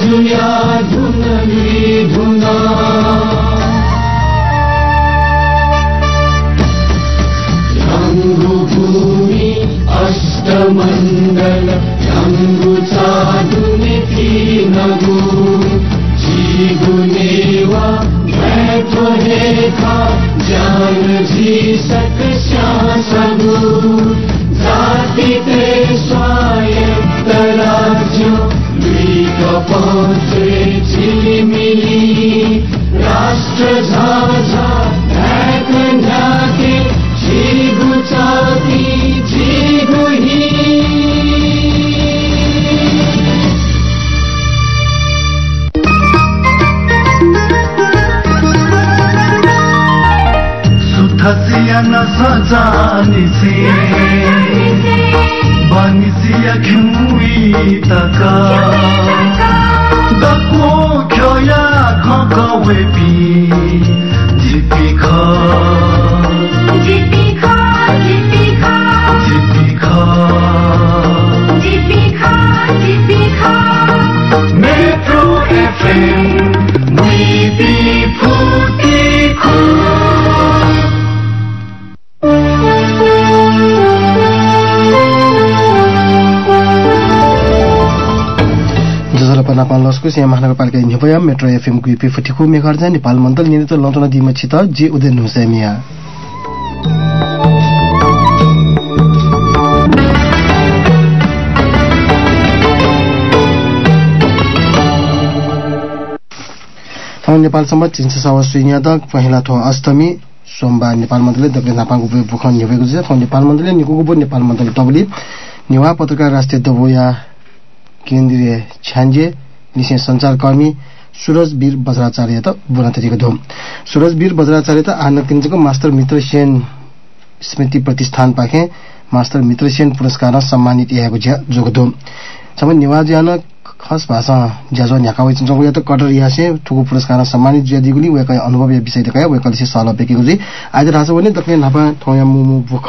दुया धुनली धुना भूमि अष्टमंडल यंगु चादुनिकी नगु जीवनेवा बैठो हेखा जान जी सक श्यासगु जाति ते स्वायत्त राज्य लुईक पहुँचे झिलिमिली राष्ट्र झाझा ढाक ढाके जीगु चाती जीगु ही सुथसिया न सजानी से बानिसिया घुई तका दको खोया खकवे पी जिपी खा Metro FM, we be नेपालको सिया महानगरपालिका निपया मेट्रो एफएम गुपी फटिखु मेघर्जा नेपाल मण्डल नियन्त्रण लन्टन दिमछित जे उदय हुसैमिया नेपालसम्म चिन्ससावा सुइन्याद पहिला थो अष्टमी सोमबार नेपाल मण्डलले दक्षिण नापाको बुखन निवेको छ नेपाल मण्डलले निकुगुबो नेपाल मण्डल टबली निवा पत्रकार राष्ट्रिय दबोया केन्द्रीय छान्जे निसे सञ्चारकर्मी सुरजवीर बज्राचार्य त बुनातरीको धोम सुरजवीर बज्राचार्य त आनक तिनजको मास्टर मित्र सेन स्मृति प्रतिष्ठान पाखे मास्टर मित्र सेन पुरस्कार सम्मानित याको जोगधोम सबै निवाज्यान खास भाषा ज्याजो न्याकावै चंचको या त कटर यासे ठुको पुरस्कार सम्मानित ज्यादिगुली वेकै अनुभव या विषय तकाय वेकलसे साल बेकेको जी आज रासो भने दक्षिण नापा थोया मुमु बुख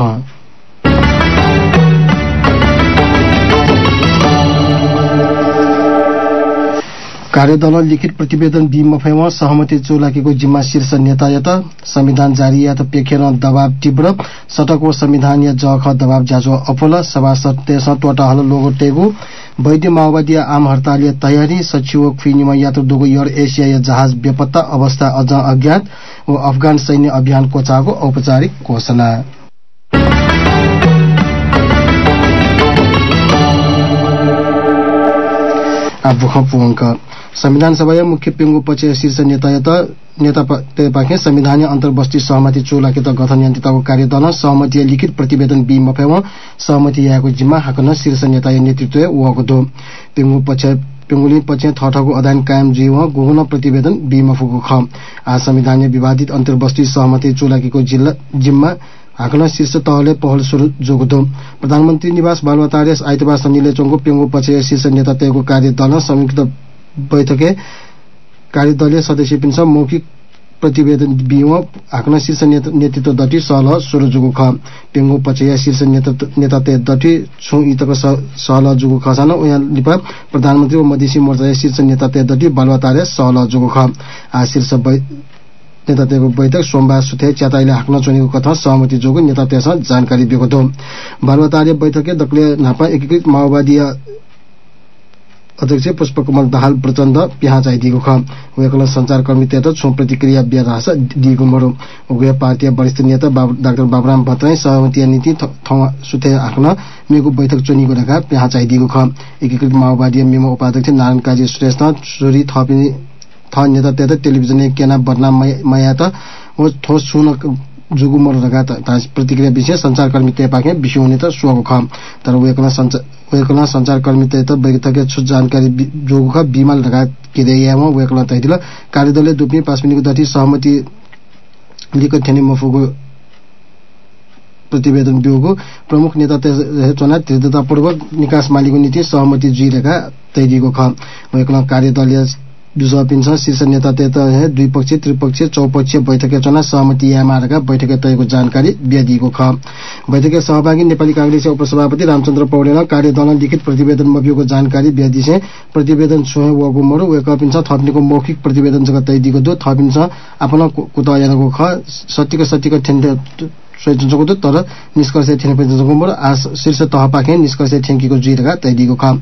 कार्यदल लिखित प्रतिवेदन बीमफेमा सहमति चौलाकीको जिम्मा शीर्ष नेता या त संविधान जारी या त पेखेर दबाव तीव्र सटकको संविधान या जख दबाव जाजो अपोला सभासद तेस टोटा हल लोगो टेगु वैद्य माओवादी आम हड़ताल तयारी सचिव फिनिमा यात्रु दुगो एयर एशिया या जहाज बेपत्ता अवस्था अझ अज्ञात व अफगान सैन्य अभियान कोचाको औपचारिक घोषणा संविधान सभा मुख्य पेंगु पछि शीर्ष नेता पाखे संविधान अन्तर्बस्ती सहमति चौलाके त गठन यन्त्रको कार्यदल सहमति लिखित प्रतिवेदन बीमफेमा सहमति याको जिम्मा हाकन शीर्ष नेता नेतृत्व वको दो पेंगुली पछि थठको अध्ययन कायम जीव गुगुन प्रतिवेदन बीमफुको ख आ संविधान विवादित अन्तर्बस्ती सहमति चौलाकेको जिम्मा हाकन शीर्ष तहले पहल सुरु जोगदो प्रधानमन्त्री निवास बालुवाटार आइतबार सन्निले चोङको पेंगु पछि शीर्ष नेता तेको कार्यदल संयुक्त बैठके कार्यदलीय सदस्य पिन्छ मौखिक प्रतिवेदन बीमा हाकन शीर्ष नेतृत्व दटी सहल सुरु जुगु ख पेंगु पछि शीर्ष नेता ते दटी छु इतको सहल जुगु खसान उया लिपा प्रधानमन्त्री व मधेसी मोर्चा शीर्ष नेता ते दटी बालुवाटार सहल जुगु ख आ शीर्ष नेता तेको बैठक सोमबार सुथे च्याताइले हाक्न चुनेको कथा सहमति जोगु नेता तेस जानकारी दिएको थियो बालुवाटार बैठकले दक्ले नापा एकीकृत माओवादी अध्यक्ष पुष्पकमल दाहाल प्रचण्ड पिहा चाहिदिएको ख उयोको सञ्चारकर्मी तेत छु प्रतिक्रिया बिया रास दिएको मरो उयो पार्टी वरिष्ठ नेता डाक्टर बाबुराम भट्टराई सहमति नीति सुथे हाक्न मेको बैठक चुनेको रेखा पिहा चाहिदिएको ख एकीकृत माओवादी मेमो उपाध्यक्ष नारायण काजी श्रेष्ठ छोरी थपिने थ नेता तेत टेलिभिजन केना बदनाम माया त ओ ठोस सुन जुगु मरो रगा प्रतिक्रिया विषय सञ्चारकर्मी ते पाके विषय हुने त सोको ख तर उयोको सञ्चारकर्मी ते त बैठकले छु जानकारी जोगु ख बिमल रगा किदेयामा उयोको तैदिल कार्यदलले दुप्नी 5 मिनेटको दटी सहमति लिको थेनी मफुको प्रतिवेदन बिउको प्रमुख नेता ते चना दृढतापूर्वक निकास मालिको नीति सहमति जुइरेका तैदिको ख उयोको कार्यदलीय दुसपिन्छ शीर्ष नेता ते त द्विपक्षीय त्रिपक्षीय चौपक्षीय बैठक चना सहमति यामारका बैठक तयको जानकारी दिएको ख बैठकका सहभागी नेपाली कांग्रेसका उपसभापति रामचन्द्र पौडेल कार्यदल लिखित प्रतिवेदन मबियोको जानकारी ब्यादिसे प्रतिवेदन सोहे वगु मरु वेकअपिन्छ थप्नेको मौखिक प्रतिवेदन जगत तैदिको दो थपिन्छ आफ्नो कुतयानको ख सत्यको ठेन्डे सोइचुको तर निष्कर्ष थिएन पनि मरु आ शीर्ष तह पाखे निष्कर्ष ठेंकीको जुइरगा तैदिको ख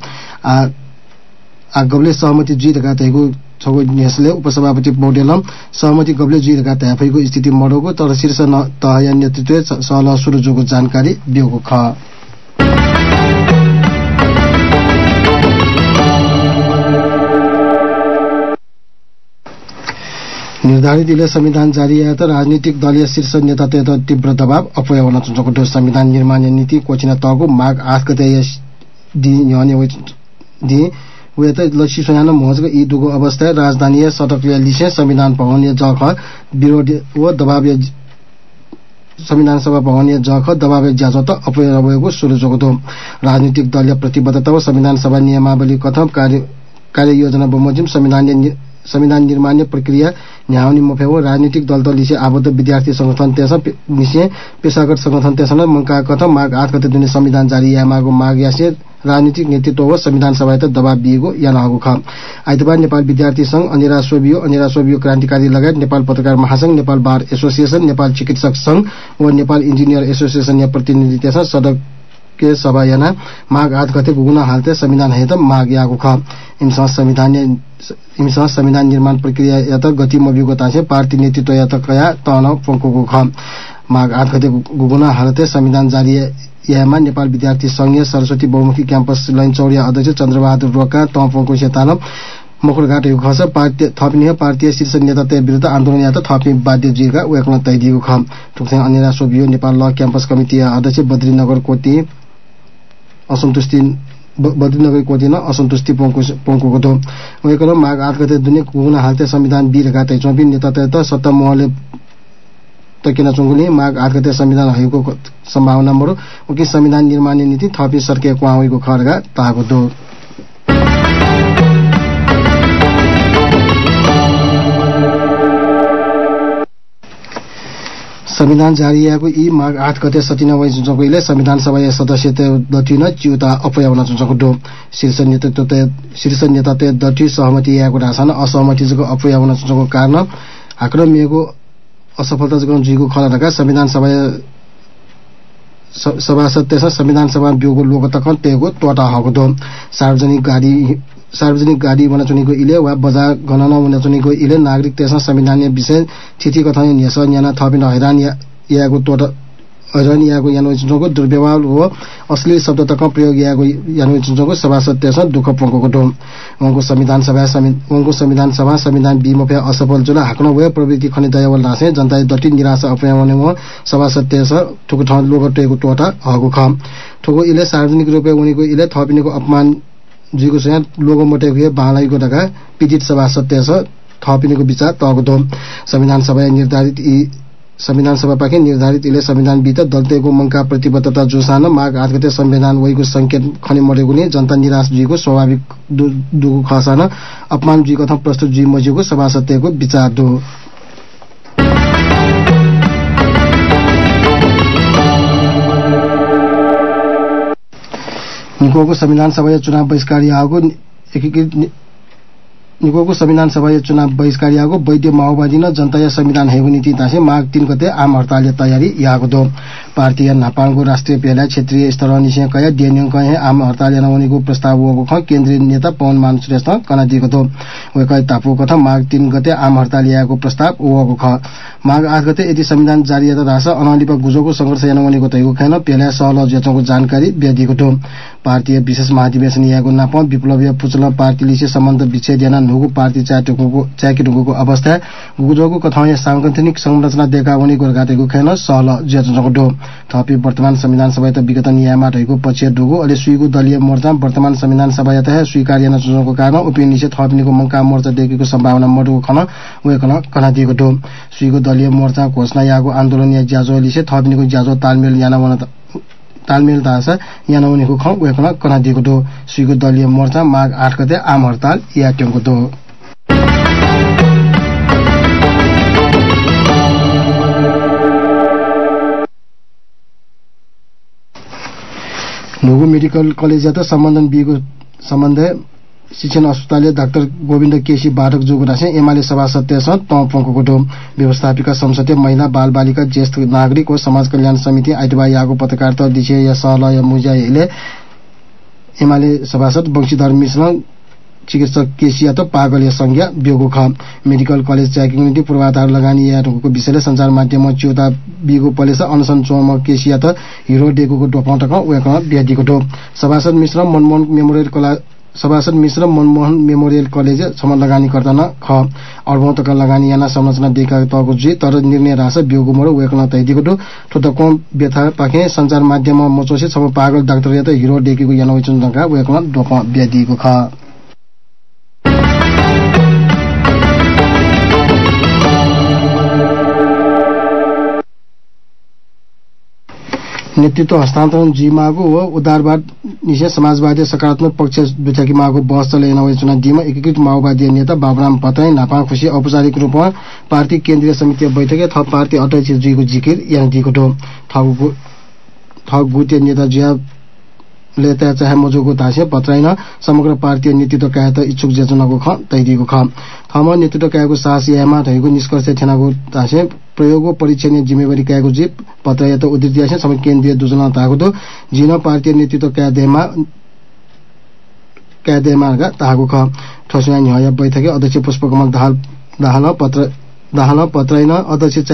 आ गबले सहमति जुइरगा तैको छगो नेसले उपसभापति पौडेल सहमति गबले जुइरगा तयाफैको स्थिति मडोको तर शीर्ष तहया नेतृत्व सहल सुरुजोको जानकारी दिएको ख निर्धारित इले संविधान जारी आए राजनीतिक दलीय शीर्ष नेता तीव्र दबाव अपयाउन चुनको संविधान निर्माण नीति कोचिना तगो माघ 8 गते दि वे त लक्ष्य सोयान मोजको यी दुगो अवस्था राजधानी सडकले लिसे संविधान भवन जख विरोधी व दबाव संविधान सभा भवन जख दबाव ज्याजो त अपयाएको सुरुजको दो राजनीतिक दलीय प्रतिबद्धता व संविधान सभा नियमावली कथम कार्य योजना बमोजिम संविधान निर्माण प्रक्रिया न्याउनी मफेव राजनीतिक दल लिसे आबद्ध विद्यार्थी संगठन त्यस निसे पेशागत संगठन त्यसन मंका कथम माघ 8 गते दुने संविधान जारी यामागो माघ यासे राजनीतिक नेतृत्व व संविधान सभा त दबाव दिएको यानागो ख आइतबार नेपाल विद्यार्थी संघ अनिरा सोभियो क्रान्तिकारी लगायत नेपाल पत्रकार महासंघ नेपाल बार एसोसिएसन नेपाल चिकित्सक संघ व नेपाल इन्जिनियर एसोसिएसन या प्रतिनिधि त्यस सडक के सभा याना माघ 8 गते गुना हालते संविधान है त माघ यागो ख इमसा संविधान निर्माण प्रक्रिया या त गति मबियोता से पार्टी नेतृत्व या त कया तन पंको ख माघ 8 गते गुना हालते संविधान जारी यामा नेपाल विद्यार्थी संघीय सरस्वती बहुमुखी क्याम्पस लाइन चौरिया अध्यक्ष चन्द्रबहादुर रोका तपको सेतान मकुरघाट यो खस पार्टी थपिने पार्टी शीर्ष नेता ते विरुद्ध आन्दोलन या त थपि बाध्य जिरका वेक्न तैदिएको ख ठुक्थे अनिरा सोभियो नेपाल ल क्याम्पस कमिटी अध्यक्ष बद्रीनगर कोटी असन्तुष्टि बद्रीनगर कोटीन असन्तुष्टि पंको दो वेकन माघ 8 गते दुने गुना हालते संविधान बिरगा तै चौबी नेता त सत्ता मोहले तकिना चंगुले माघ 8 गते संविधान हएको सम्भावना मरु उकि संविधान निर्माण नीति थपि सरके क्वावेको खरगा ताको दो संविधान जारी आएको यी माघ 8 गते सतिना वै जुजकोइले संविधान सभा सदस्य दथिन च्युता अपयाउन जुजको दो शीर्ष नेता ते दथि सहमति आएको रासन असहमति जको अपयाउन जुजको कारण आक्रमणको असफलता जको जुइको खलरका संविधान सभा सत्य संविधान सभा बिउको लोकतक तेको टोटा हको दो सार्वजनिक गाडी वनचुनीको इले वा बजार गणना वनचुनीको इले नागरिक त्यसमा संविधानीय विषय थिति कथन निस न्याना थपिन हैरान याको टोटा हैरान याको यानो दुर्व्यवहार हो अश्लील शब्द तक प्रयोग याको यानो सभा सत्य दुःख पंको दो उनको संविधान सभा संविधान बिमपे असफल जुला हाक्न वे प्रवृत्ति खनि दयावल नासे जनता दति निराशा अपयाउने व सभा सत्य ठुक ठ लोगटेको टोटा हगु ख ठुको इले सार्वजनिक रूपे उनीको इले थपिनेको अपमान जुइको सया लोगो मोटेको बालाइको टका पीडित सभा सत्य थपिनेको विचार तगो दो संविधान सभा पाके निर्धारित इले संविधान बित दलतेको मंका प्रतिबद्धता जोसान माघ 8 गते संविधान वैको संकेत खनि मरेको नि जनता निराश जुइको स्वाभाविक दुगु खसान अपमान जुइको थ प्रस्तुत जुइ मजिको सभा सत्यको विचार दो निकोको संविधान सभा चुनाव बहिष्कार आएको एकीकृत निकोको संविधान सभा चुनाव बहिष्कार आएको वैध माओवादी न जनता संविधान हेगु नीति तासे माघ 3 गते आम हड़ताल तयारी याको दो पार्टी नेपालको राष्ट्रिय पेला क्षेत्रीय स्तर निसे कया डेन्यङ कहे आम हड़ताल नवनीको प्रस्ताव हो ख केन्द्रीय नेता पवन मान श्रेष्ठ कना दिएको दो वेकै तापु कथा माघ 3 गते आम हड़ताल याको प्रस्ताव हो ख माघ 8 गते यदि संविधान जारी त रासा अनालिप गुजोको संघर्ष नवनीको तैको खैन पेला सहल जचको जानकारी दिएको दो पार्टी विशेष महाधिवेशन याको नाप विप्लवीय पुचल पार्टी लिसे सम्बन्ध विच्छेद याना नुगु पार्टी चाकेटुको अवस्था गुजोको कथा सांगठनिक संरचना देखाउने गोरगाटेको खैन सहल जचको दो थपि वर्तमान संविधान सभा त विगत नियममा रहेको पछि डुगो अलि सुइगु दलीय मोर्चा वर्तमान संविधान सभा यता स्वीकार्य नचुनको कारण उपिनिसे थपिनेको मंका मोर्चा देखेको सम्भावना मडुको खन वेकन कना दिएको दो सुइगु दलीय मोर्चा घोषणा याको आन्दोलन या ज्याजो लिसे थपिनेको ज्याजो तालमेल याना वन तालमेल दासा याना उनीको ख वेकन कना दिएको दो सुइगु दलीय मोर्चा माघ 8 गते आम हड़ताल या टेको दो नुगु मेडिकल कलेज त सम्बन्धन बिगो सम्बन्ध शिक्षण अस्पताल डाक्टर गोविन्द केसी बाधक जोगुरासे एमाले सभा सदस्य तपंको व्यवस्थापिका संसदीय महिला बाल बालिका ज्येष्ठ नागरिक व समाज कल्याण समिति आइतबार यागो पत्रकारिता दिशे सहलय मुजाइले एमाले सभासद वंशीधर मिश्र चिकित्सक केसिया त पागल संज्ञा ब्योगो ख मेडिकल कलेज च्याकिङ पूर्वाधार लगानी याको विषयले संचार माध्यममा च्योता बिगो पलेस अनसन चोम केसिया त हिरो डेगोको डोपटक उयकमा ब्यादीको डो सभासद मिश्र मनमोहन मेमोरियल कलेज सम लगानी गर्दैन ख अर्बौतका लगानी याना संरचना देखा तको जी तर निर्णय रास ब्योगो मरो उयकना तैदिको डो ठोतको व्यथा पाखे संचार माध्यममा मोचोसे सम पागल डाक्टर या त हिरो डेगोको याना उचुनका उयकना डोप ब्यादीको ख नेतृत्व हस्तान्तरण जी मागो व उदारवाद निषेध समाजवादी सकारात्मक पक्ष दुचाकी मागो बहस चले चुनाव डीमा एकीकृत माओवादी नेता बाबुराम भट्टराई नापा खुशी औपचारिक रूपमा पार्टी केन्द्रीय समिति बैठक थप पार्टी अध्यक्ष जीको जिकिर यान दिएको थप गुटे नेता जिया लेता चाहे मजोको तासे भट्टराई न समग्र पार्टी नेतृत्व कायत इच्छुक जेचुनको ख तैदिएको ख थम नेतृत्व कायको साहस यामा थएको निष्कर्ष थेनाको तासे प्रयोगको परीक्षणीय जिम्मेवारी कायको जीप भट्टराई त उद्देश्य सम केन्द्रीय दुजना ताको दो जिन पार्टी नेतृत्व कायदेमा ताको ख ठसुया निहय बैठके अध्यक्ष पुष्पकमल दाहाल भट्टराई न अध्यक्ष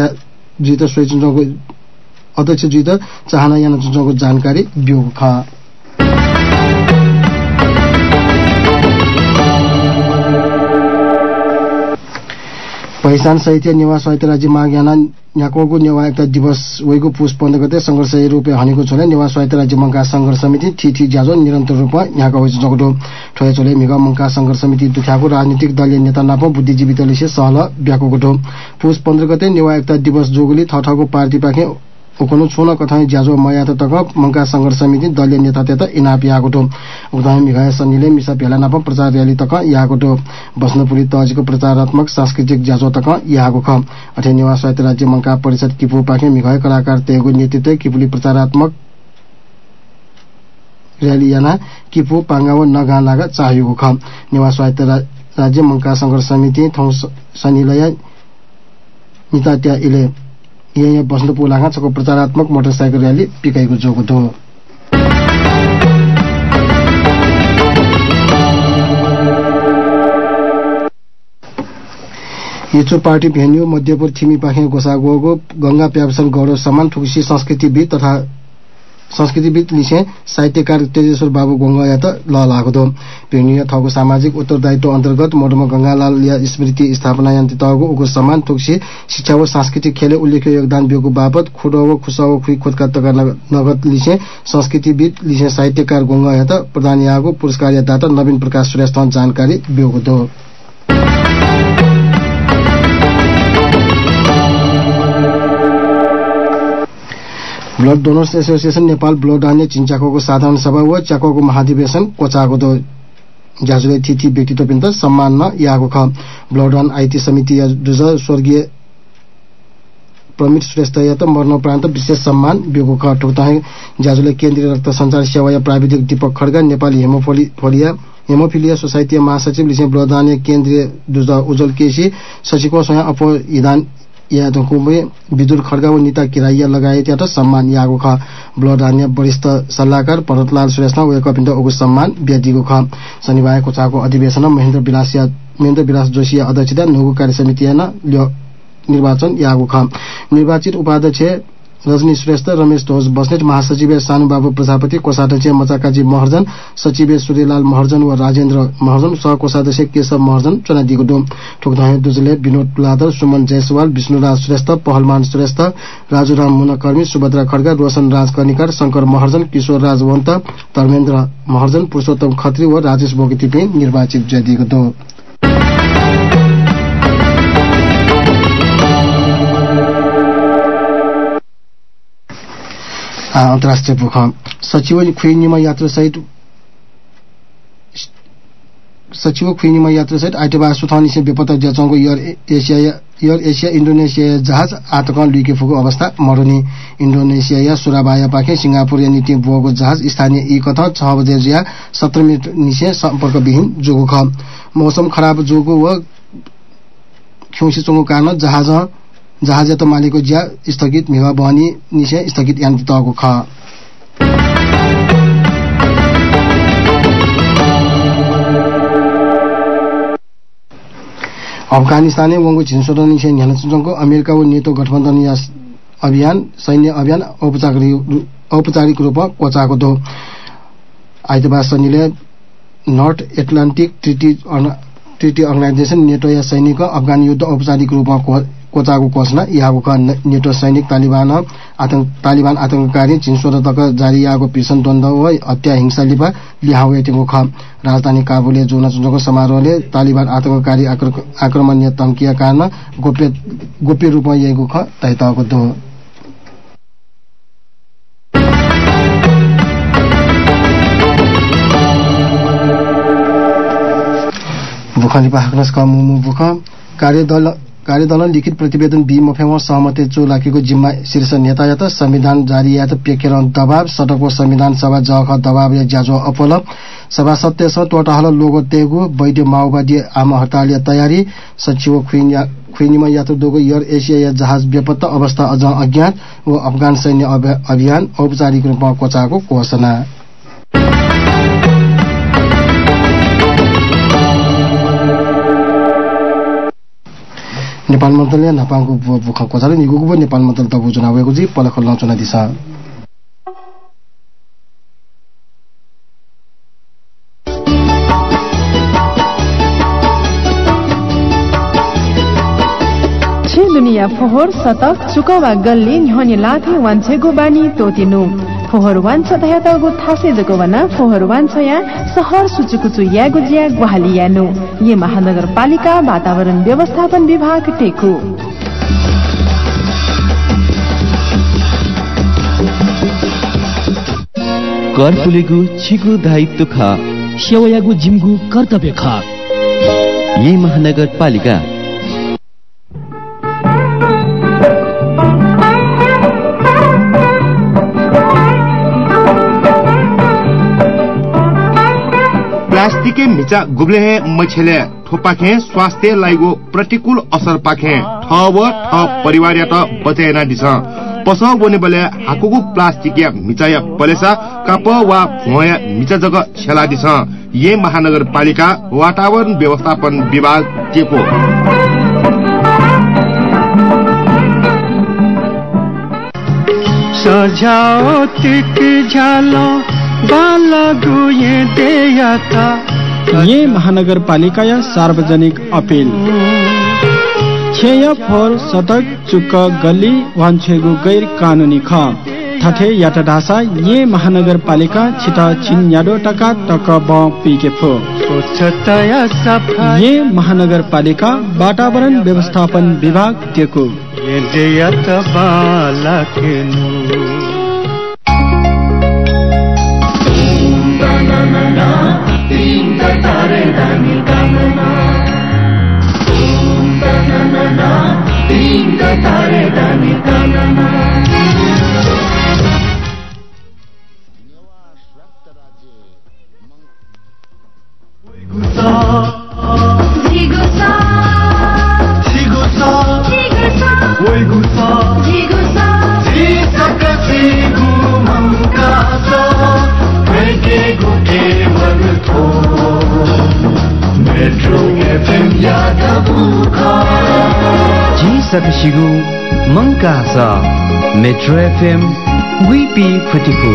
जित चाहना याना चुनको जानकारी ब्योगो ख पहिचान साहित्य नेवा साहित्य राज्य माग याना न्याकोको नेवा एकता दिवस वैको पुष 15 गते संघर्ष रूपे हनेको छोले नेवा साहित्य राज्य मंका संघर्ष समिति ठिठी ज्याजो निरन्तर रूपमा यहाँका होइछ जगडो ठय छोले मिगा मंका संघर्ष समिति दुख्याको राजनीतिक दलीय नेता नाप बुद्धिजीवी दलले सहल ब्याको गोटो पुष 15 गते नेवा एकता दिवस जोगली ठठको पार्टी पाखे उकनु छोन कथाई ज्याजो मयात तक मंका संघर्ष समिति दलीय नेता तेता इनाप यागोटो उदाहरण मिगाय सन्नीले मिसा भेला नाप प्रचार रैली तक यागोटो बस्नपुरी तहजीको प्रचारात्मक सांस्कृतिक ज्याजो तक यागो ख अथे नेवा साहित्य राज्य मंका परिषद किपु पाखे मिगाय कलाकार तेगो नेतृत्व किपुली प्रचारात्मक रैली याना किपु पांगाव नगा लागा चाहिएको ख नेवा साहित्य राज्य मंका संघर्ष समिति थौ सन्नीले नितात्या इले यहाँ बस्नुपुर लागाछको प्रचारात्मक मोटरसाइकल रैली पिकाइको जोगो थियो हिजो पार्टी भेन्यू मध्यपुर थिमी पाखे गोसागोको गंगा प्यापसन गौरव सम्मान ठुक्सी संस्कृतिविद लिसे साहित्यकार तेजेश्वर बाबु गंगा त लागो दो भेन्यू थको सामाजिक उत्तरदायित्व अन्तर्गत मोडमा गंगालाल या स्मृति स्थापना यन्त्र तहको उको सम्मान ठुक्सी शिक्षा व सांस्कृतिक खेले उल्लेख्य योगदान बियोको बापत खुडो खुसाओ खुइ खोदका तका नगद लिसे संस्कृतिविद लिसे साहित्यकार गंगा त प्रधान याको पुरस्कार दाता नवीन प्रकाश श्रेष्ठ जानकारी बियोको दो blood donors association Nepal blood दान चिन्चाको साधारण सभा व चाकोको महाधिवेशन कोचाको दो ज्याजुले तिथि व्यक्तित्व पिन्त सम्मान न याको ख ब्लड दान आईटी समिति जुज स्वर्गीय प्रमित श्रेष्ठ या त मरणोपरान्त विशेष सम्मान बियोको ख ठोक्ताहे ज्याजुले केन्द्रीय रक्त संचार सेवा या प्राविधिक दीपक खड्गा नेपाली हेमोफिलिया सोसाइटी महासचिव लिसे ब्लड दान केन्द्रीय जुज उज्जवल केसी सचिवको स्वयं अपविधान या तो कुमे विदुर खड्गा व नीता किराया लगाए त्यहाँ सम्मान यागो ख ब्लड दान्य वरिष्ठ सल्लाहकार भरतलाल श्रेष्ठ उयको पिण्ड उगु सम्मान ब्यादीको ख शनिबार कोचाको अधिवेशन महेन्द्र विलास जोशी अध्यक्षता नुगु कार्य समिति निर्वाचन यागो ख निर्वाचित उपाध्यक्ष रजनी श्रेष्ठ रमेश ध्वज बस्नेत महासचिव सानुबाबु प्रजापति कोषाध्यक्ष मचाकाजी महर्जन सचिव सूर्यलाल महर्जन व राजेन्द्र महर्जन सहकोषाध्यक्ष केशव महर्जन चुनादीको डोम ठोकधाहे दुजले विनोद लादर सुमन जयसवाल विष्णुराज श्रेष्ठ पहलमान श्रेष्ठ राजुराम मुनकर्मी सुभद्रा खड्गा रोशन राज कर्णिकार शंकर महर्जन किशोर राज वन्त धर्मेन्द्र महर्जन पुरुषोत्तम खत्री व राजेश बोगती निर्वाचित जयदिएको दो अन्तर्राष्ट्रिय पुख सचिव खुइनीमा यात्रा सहित आइतबार सुथानी से बेपत्ता ज्याचोंको Air Asia Air Asia Indonesia जहाज आतक लुइके फुको अवस्था मरुनी इन्डोनेसिया सुराबाया पाखे सिंगापुर नीति बुवाको जहाज स्थानीय ई कथा 6 बजे जिया 17 मिनट निसे सम्पर्कविहीन जोगो ख मौसम खराब जोगो व खौसी चोङको कारण जहाज त मालिकको ज्या स्थगित मेवा बहनी निसे स्थगित यान तको ख अफगानिस्तान वंगो छिनसोदन निसे न्यानचुङको अमेरिका व नेटो गठबन्धन अभियान सैन्य अभियान औपचारिक रूपमा कोचाको दो आइतबार शनिले North Atlantic Treaty Organization NATO या सैनिक अफगान युद्ध औपचारिक रूपमा कोचाको घोषणा यहाँको नेटो सैनिक तालिबान आतंककारी चिनसोदतक जारी याको भीषण द्वन्द्व व हत्या हिंसा लिपा लिहावेटेको ख राजधानी काबुलले जोनाचुङको समारोहले तालिबान आतंककारी आक्रमणीय धम्किया कारण गोप्य रूपमा यहीको ख तैतको दो बुखानी पाखनस का मुमु बुख कार्यदल लिखित प्रतिवेदन बीमफेमा सहमति चोलाकेको जिम्मा शीर्ष नेता या त संविधान जारी या त पेकेर दबाव सटकको संविधान सभा जख दबाव या ज्याजो अपल सभा सत्य स टोटाहल लोगो तेगु वैद्य माओवादी आम हड़ताल तयारी सचिव खुइनीमा यात्रुदोको एयर एसिया या जहाज बेपत्ता अवस्था अझ अज्ञात व अफगान सैन्य अभियान औपचारिक रूपमा कोचाको घोषणा नेपाल मन्त्रीले नापाङको बुख कोचाले निगुगु नेपाल मन्त्री तबु चुनाव भएको जी पलखल नचुना दिशा दुनिया फोहोर सतक चुकवा गल्ली न्होनी लाथे वान्छेगो बानी तोतिनु फोहोर वान्छ तयातगु थासे जगवना फोहोर वान्छ या शहर सुचुकुचु यागु ज्या ग्वाहालियानु ये महानगरपालिका वातावरण व्यवस्थापन विभाग टेकु कर्पुलेगु छिगु दायित्व ख सेवायागु जिमगु कर्तव्य ख ये महानगरपालिका प्लास्टिके मिचा गुब्ले मछेले थोपाखे स्वास्थ्य लाइगो प्रतिकूल असर पाखे ठव ठ परिवार यात बचेना दिस पस बोने बले हाकुगु प्लास्टिक या मिचा या पलेसा काप वा भोया मिचा जग छेला दिस ये महानगरपालिका वातावरण व्यवस्थापन विभाग टेको सजाओ तिक झालो बालगु ये देयता ये महानगरपालिका या सार्वजनिक अपील छेय फोर सड़क चुक गली वान्छेगु गैर कानूनी ख थथे याता ढासा ये महानगरपालिका छिटा छिन याडो टका टक ब पीके फो स्वच्छता या सफाई ये महानगरपालिका वातावरण व्यवस्थापन विभाग टेको ये देयता बालकेनु Sakashigu Mangkasa Metro FM Wipi Khutipu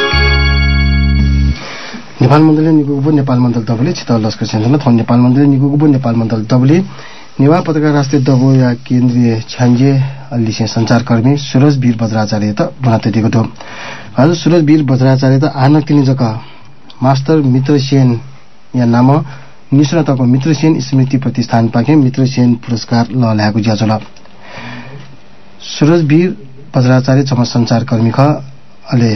Nepal मन्त्रीले निगुगु नेपाल मण्डल दबले छिता लस्कर सेन्टरमा थन नेपाल मन्त्रीले निगुगु नेपाल मण्डल दबले नेवा पत्रकार राष्ट्रिय दबो या केन्द्रीय छान्जे अलिसे संचारकर्मी सुरज वीर बज्राचार्य त बनाते दिएको थियो हजुर सुरज वीर बज्राचार्य त आनक तिनी जका मास्टर मित्र सेन या नाम निष्णातको मित्र सेन स्मृति प्रतिष्ठान पाके मित्र सेन पुरस्कार लल्याएको ज्याजोला सुरज वीर बज्राचार्य चम संचारकर्मी ख अले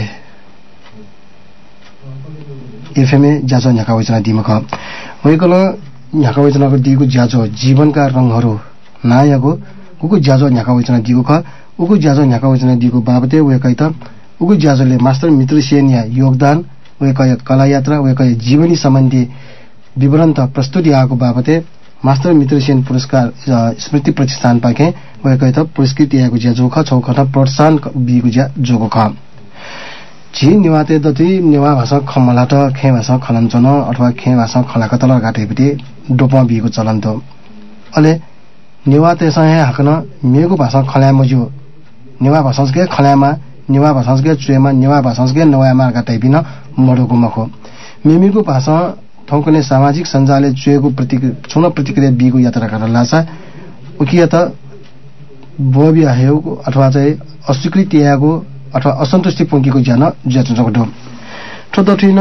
एफएमए ज्याजो न्याका वचना दिमख वैकल न्याका वचनाको दिगु ज्याजो जीवनका रंगहरू नायाको उगु ज्याजो न्याका वचना दिगु ख उगु ज्याजो न्याका वचना दिगु बाबते वे कहित उगु ज्याजोले मास्टर मित्र सेनिया योगदान वे कय कला यात्रा वे कय जीवनी सम्बन्धी विवरण त प्रस्तुति आएको बाबते मास्टर मित्र सेन पुरस्कार स्मृति प्रतिष्ठान पाके वे कहित पुरस्कृत आएको ज्याजो ख छौ खत प्रोत्साहन बिगु ज्या जोगो ख झि निवाते दति नेवा भाषा खमलाट खे भाषा खलञ्चन अथवा खे भाषा खलाका तल गाटेबिते डोपमा बिगु चलन त अले नेवाते सहे हाकन मेगु भाषा खल्यामजु नेवा भाषासके खल्यामा नेवा भाषासके चुएमा नेवा भाषासके नवामा गाटेबिन मडोको मखो मेमिगु भाषा थौकने सामाजिक सञ्जालले चुएको प्रतिक्रिया बिगु यात्रा गर्न लासा उकिया त बोबि आएको अथवा चाहिँ अस्वीकृति आएको अथवा असन्तुष्टि पुगेको ज्यान ज्याचो ठोदठिन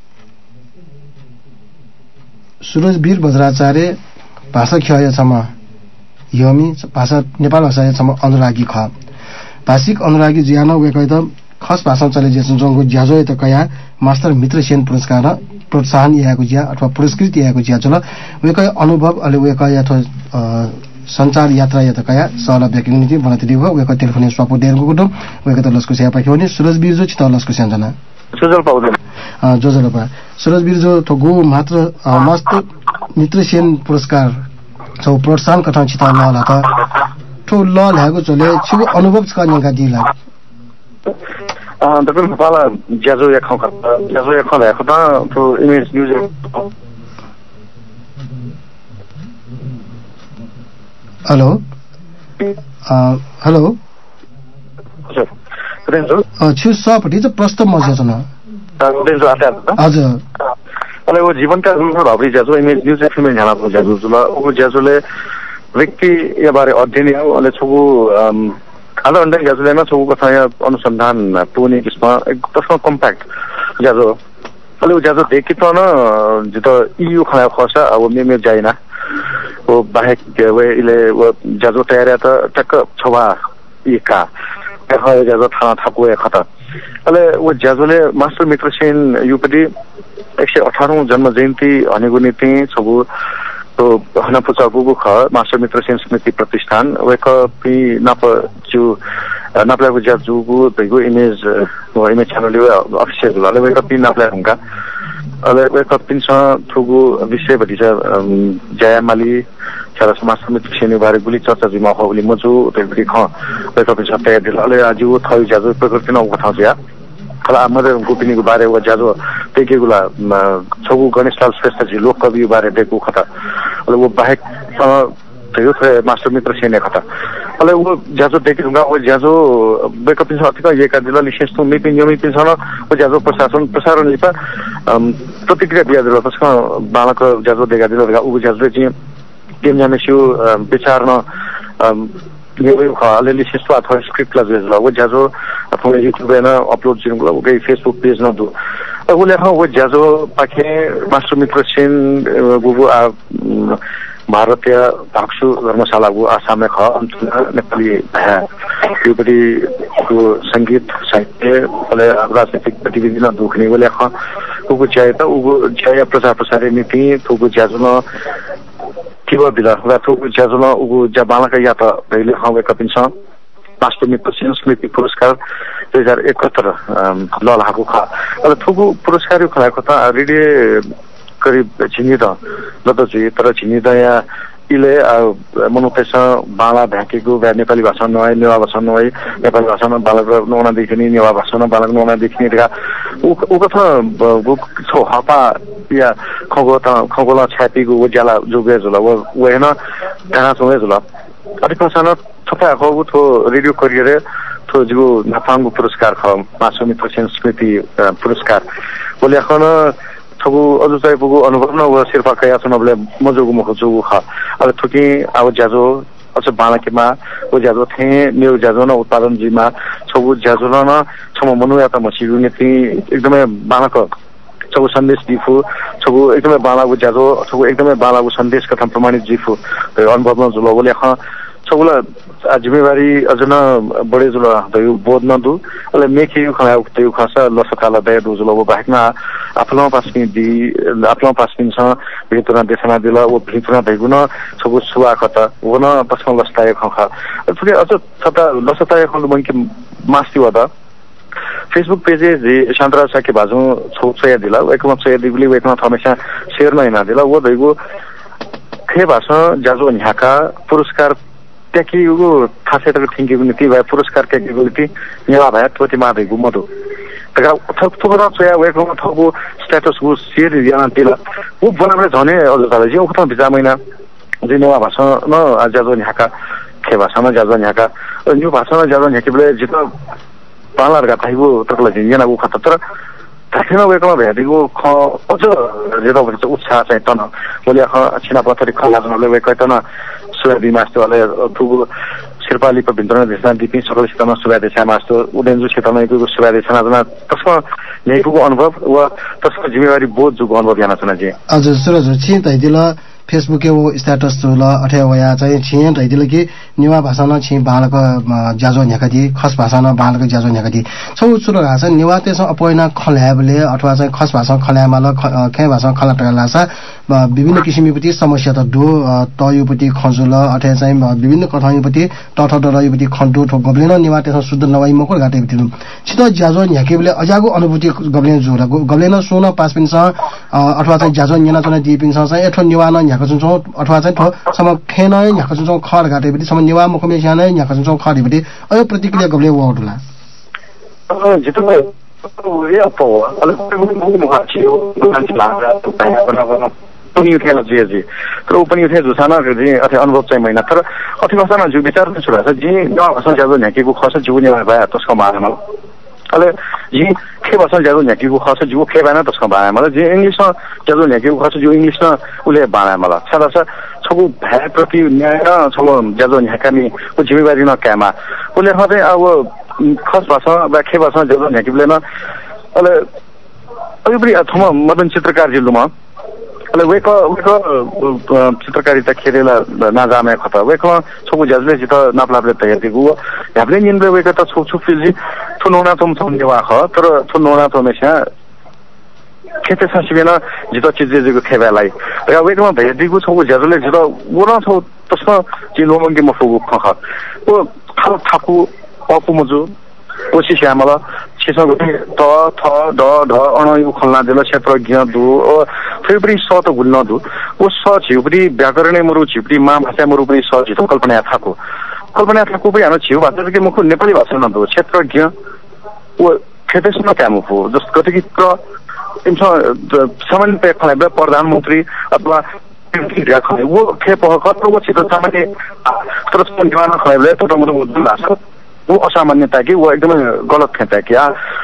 सुरजवीर बज्राचार्य भाषा खयसम्म यमी भाषा नेपाल भाषा सम्म अनुरागी ख भाषिक अनुरागी ज्यान वेकै त खस भाषा चले ज्याचो ज्याजो त कया मास्टर मित्र सेन पुरस्कार प्रोत्साहन याको ज्या अथवा पुरस्कृत याको ज्या चल वेकै अनुभव अले वेकै अथवा संचार यात्रा या त कया सहला व्यक्ति नीति बनते दिगो वेकै टेलिफोन स्वापो देरको गुडो वेकै त लस्को स्या पाखे भने सुरजवीर जो चिता लस्को स्याजना सुजल पाउदे जोजलपा सुरजवीर जो त गो मात्र मास्टर मित्र सेन पुरस्कार छौ प्रोत्साहन कथा चिता नला त ठो ल ल्याएको चले छु अनुभव छ निका दिला दबिन नेपाल ज्याजो या खाउ ज्याजो या खाउ ल्याएको त तो इमेज न्यूज हेलो हेलो हजुर छु सपटी चाहिँ प्रश्न मजा न हजुर अले वो जीवन का रूप भावरी ज्याजो इमेज न्यूज फिल्म जाना को ज्याजो जुला वो ज्याजोले व्यक्ति या बारे अध्ययन हो अले छगु खाना अंडा ज्याजोले न छगु कथा या अनुसन्धान पुने किस्मा एक तस्मा कम्प्याक्ट ज्याजो अले वो ज्याजो देखि त न जित इयु खला खसा अब मेमे जाइना वो बाहेक वे इले वो ज्याजो तयार त टक छवा इका ह ज्याजो थाना थापो या खता अले वो ज्याजोले मास्टर मित्र सेन युपति 118औं जन्म जयन्ती भनेको नीति छगु तो हना पुचाको ख मास्टर मित्र सेन स्मृति प्रतिष्ठान वेक पि नाप जु नापलाको ज्याजुको तैको इमेज च्यानल अफिसियल अले वेक पि नापलाका अले वेक पिन स थुगु विषय बदिस जयमाली छरा मास्टर मित्र सेन बारे गुली चर्चा जिमा होली मजु तैबडी ख वेक पिन स तयार दिल अले आजु थय ज्याजु प्रकृति न कथा छ कला मदर गोपिनीको बारे व ज्याजो तेकेगुला छगु गणेशलाल श्रेष्ठ जी लोक कवि बारे देखु खता अले वो बाहेक थियो थ मास्टर मित्र सेने खता अले वो ज्याजो देखेगा वो ज्याजो बेकअप इन अतिका एका दिला लिसेस तो मिपिन यमी पिन सन वो ज्याजो प्रसारण लिपा प्रतिक्रिया दिया दिला तसका बालक ज्याजो देगा दिला उ ज्याजो चाहिँ टिम जामेसु विचार न यो खाले लिसेस अथवा स्क्रिप्ट ला वो ज्याजो अथवा युट्युब न अपलोड जिनको वो फेसबुक पेज न दु वो लेखा वो ज्याजो पाखे मास्टर मित्र सेन गुगु भारतीय भाक्सु धर्मशालाको आसाममा ख नेपाली भाषा युपति को संगीत साहित्य अले राजनीतिक गतिविधि न दुख्ने बोले ख उगु चाहे त उगु चाहे प्रचार प्रसार नीति थुगु ज्याजो न किबा बिला वा थुगु ज्याजो न उगु जबालका या त पहिले खवे कपिन्छ मास्टर मित्र सेन स्मृति पुरस्कार 2071 ललाको ख अले थुगु पुरस्कार खलाको त रेडी करीब छिनिद लतजी तर छिनिद या इले मनोतेस बाला भ्याकेको नेपाली भाषा नआए नेवा भाषा नआए नेपाली भाषामा बालक नौना देखिने नेवा भाषामा बालक नौना देखिने रा उ कथा छो हपा या खगोला छापीको उज्याला जुगे जुला वो हैन गाना सुने जुला अलिक सन थपा खगो थो रेडियो करियर थो जो नाफाङको पुरस्कार ख मास्टर मित्र सेन स्मृति पुरस्कार बोले खन थगु अझ चाहिँ पुगु अनुभव न व सिर्फा कया सुनबले मजोगु मखो जुगु ख अले थुकी आउ ज्याजो अझ बालकेमा ओ ज्याजो थे न्यू ज्याजो न उत्पादन जिमा छगु ज्याजो न छम मनु याता मसिगु नेति एकदमै बालक छगु सन्देश दिफु छगु एकदमै बालागु ज्याजो छगु एकदमै बालागु सन्देश कथा प्रमाणित जिफु अनुभव न जुलो बोले ख छगुला जिम्मेवारी अझ न बढे जुल दयु बोध न दु अले मेखे खला उक्तयु खसा लसकाला दय दु जुल बाहेकमा आपलों पास्मिन छ भितुना देशना दिला वो भितुना भइगुन छगु सुवा खता वन पस्म लस्ताय खखा पुगे अझ छता लस्ताय खल बंकी मास्ति वदा फेसबुक पेजे जे शान्तरा साके बाजु छोया दिला एकमा छया दिगुली एकमा हमेशा शेयर नैना दिला वो दैगु खे भाषा जाजो न्याका पुरस्कार त्यकी उगु खासे त थिंकिङ नीति भए पुरस्कार केकेबिलिटी नेवा भए त्वति मादैगु मधु तका थोरा छया एकमा थगु स्टेटस गु शेयर दिना दिला वो बनाबले झने अझ ताले जे उखत बिजा महिना जे नेवा भाषा न जाजो न्याका खे भाषा न जाजो न्याका न्यू भाषा न जाजो न्याकेबले जित पालार गाथाइगु तकला जिन्याना गु खत तर थाकेन वेकमा भेदिगु ख अझ जेतो भन्छ उत्साह चाहिँ तन बोले छिना पथरी खला जनले वेकैतन सुयाबी मास्टरले तुगु शिरपाली को बिन्दुना देशना दिपि सकल क्षेत्रमा सुया देशा मास्टर उडेन्जु क्षेत्रमा एकको सुया देशना जना त्यसमा नेकुको अनुभव वा त्यसको जिम्मेवारी बोध जुगु अनुभव याना छन जे हजुर सुरज छिन तैदिला फेसबुक के वो स्टेटस तुला अठे वया चाहिँ छिन तैदिला कि निवा भाषा न छि बालक जाजो न्याकदि खस भाषा न बालक जाजो न्याकदि छौ सुरु हास निवा तेस अपयना खल्याबले अथवा चाहिँ खस भाषा खल्यामाल खे भाषा खलाटलासा विभिन्न किसिमको समस्या त दो तयुपति खजुल अठे चाहिँ विभिन्न कथायुपति तथ डरयुपति खण्डु ठो गब्लेन निवा तेस शुद्ध नवाई मको गाटे बितिनु छित जाजो न्याकेबले अजागो अनुभूति गब्लेन जोरागो गब्लेन सोना पासपिनस अथवा चाहिँ जाजो न्याना चना दिपिनस चाहिँ एठो निवा न न्याकजुन्छौ अथवा चाहिँ ठो सम खेन न्याकजुन्छौ खर गाटे बिति सम निवा मखमे ज्यान न्याकजुन्छौ खर बिति अयो प्रतिक्रिया गब्ले वडुला जितले ये अपो अले पनि मुखा छियो मान्छे लाग्रा तपाईँ बनाउन पनि उठेला जी तर पनि उठे जुसाना गरि अथे अनुभव चाहिँ महिना तर अथि भाषामा जो विचार छ छ जी नवा भाषा ज्यादा न्याकेको खस जीवने भए त्यसको मारमा अले जी के भाषा ज्यादा न्याकेको खस जीव के भएन त्यसको बारेमा जी इंग्लिशमा ज्यादा न्याकेको खस जो इंग्लिशमा उले बारेमा छ छ छगु भए प्रति न्याय छगु ज्यादा न्याकामी को जिम्मेवारी न कामा उले हते अब खस भाषा वा खे भाषा ज्यादा न्याकेबलेन अले अलिबडी अथवा मदन चित्रकार जिल्लुमा अले वेक चित्रकारिता खेरेला नाजामे खता वेक छगु ज्याजले जित नापलाबले तयारीगु हामीले निनबे वेक त छु फिलजी थुनोना तुम थुनेवा ख तर थुनोना तमेसा खेते ससिबेन जित चिजेजको खेबालाई र वेकमा भेदिगु छगु ज्याजले जित वरा छ तस्मा जिलोमंगे मफुगु ख ओ खाल थाकु अपुमजु ओसी श्यामला छिसगु त थ ड ढ अणयु खल्ना देला क्षेत्रज्ञ दु ओ फेब्री स त गुल्न दु ओ स छिउबडी व्याकरणै मरु छिउबडी मा भाषा मरु पनि स छितो कल्पना थाको पनि हानो छिउ भाषा के मुखु नेपाली भाषा न दु क्षेत्रज्ञ ओ खेतेसमा कामु हो जस कति प्र इन्स सामान्य पे खलाबे प्रधानमन्त्री अथवा वो खे पहकत वो छितो सामान्य तर निवारण खलाबे त म बुझ्नु भाषा वो असामान्यता कि वो एकदमै गलत खेता कि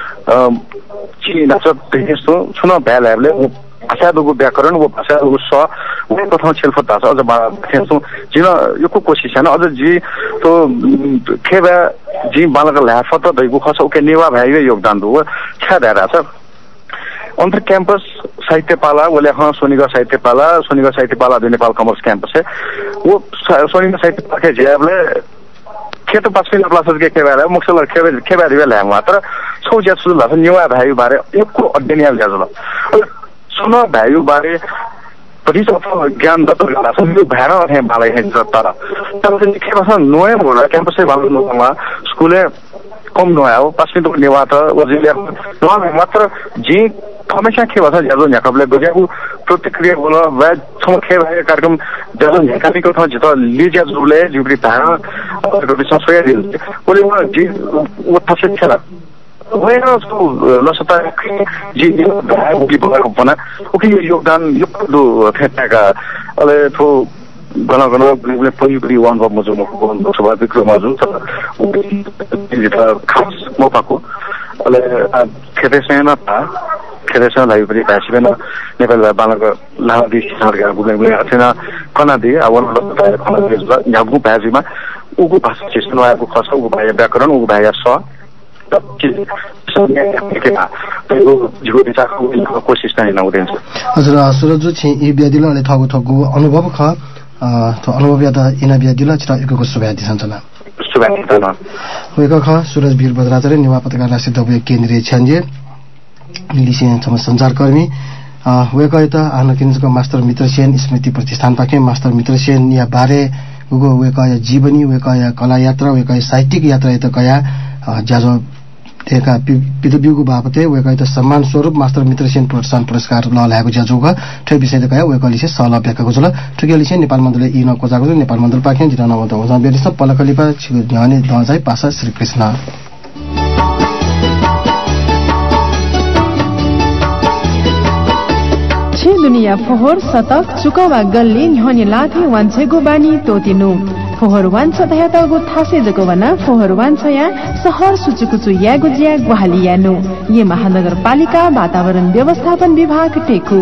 ची नाच त्यस्तो छुन भ्यालहरुले भाषाको व्याकरण वो भाषाको स वो प्रथम छलफल भाषा अझ बाछौ जिन योको कोशिश हैन अझ जी तो खेबा जी बालक लाफत दैगु खस ओके नेवा भ्यायो योगदान दु छ दारा छ अन्तर क्याम्पस साहित्यपाला वो लेखा सोनिगा साहित्यपाला दु नेपाल कमर्स क्याम्पस है वो सोनिगा साहित्यपाला के जेबले खेत पासपिन प्लासस के केबाले मुक्सलर खेबा दिबेला मात्र छौ ज्यासु लास नेवा भ्यायो बारे एकको अध्ययन ज्याजल सुन भ्यायो बारे प्रतिशत ज्ञान दत्त लास यो भ्यान अथे बाले है तर तब के भाषा नोए मोला क्याम्पसै बालु नोमा स्कुले कम नआयो पासपिन तो नेवा त वजिले नआयो मात्र जी हमेशा के भाषा ज्यादा न्याकबले गजाको प्रतिक्रिया बोला वा छम खे भए कार्यक्रम ज्यादा न्याकामीको थ जित लिज्या जुले जिब्री तारा र विश्वास सोया दिल बोले म जी वो तसे छला वेन उसको लसता जी भाइ उकी भएको पना उकी योगदान यो दो थेटाका अले थो गना पनि वान अफ मजो स्वाभाविक मजो उकी खास मोपाको अले खेतेसैना पा खेतेसैना लागि पनि भाषिबेन नेपाल बालक लादी सरकार बुले अथेना कनादी अवन लसता यागु भाजीमा उको भाषा सिस्टम आएको खस उको भाइ व्याकरण उको भाइ स कोशिश नै नहुँदैन हजुर सुरज छि ई ब्यादिलले थगु अनुभव ख त अनुभव या त इना ब्यादिल छ एकको सुब्यादि सञ्चना सुब्यादि तना वेक ख सुरज वीर बद्राचार्य निवा पत्रकार सिद्ध केन्द्रीय छन्जे लिसियन संचारकर्मी वेकयत आनकिनको मास्टर मित्र सेन स्मृति प्रतिष्ठान पाखे मास्टर मित्र सेन या बारे उगो वेकय जीवनी वेकय कला यात्रा वेकय साहित्यिक यात्रा यत कया जाजो तेका पितुबिगु बापते वेकयत सम्मान स्वरूप मास्टर मित्र सेन प्रोत्साहन पुरस्कार ललाएको ज्याजोगा ठे विषय कया वेकलिसे सल व्याख्याको जुल ठुकेलिसे नेपाल मण्डल इ न कोजाको नेपाल मण्डल पाखे जिल्ला नवत हुन्छ बेरिस पलकलिपा छिगने दजाई पासा श्री कृष्ण दुनिया फोहोर सतक चुकवा गल्ली न्होनी लाथे वान्छेगो बानी तोतिनु फोहोर वान्छ तयातगु थासे जगवना फोहोर वान्छया सहर सुचुकुचु यागु ज्या ग्वाहालियानु ये महानगरपालिका वातावरण व्यवस्थापन विभाग टेकु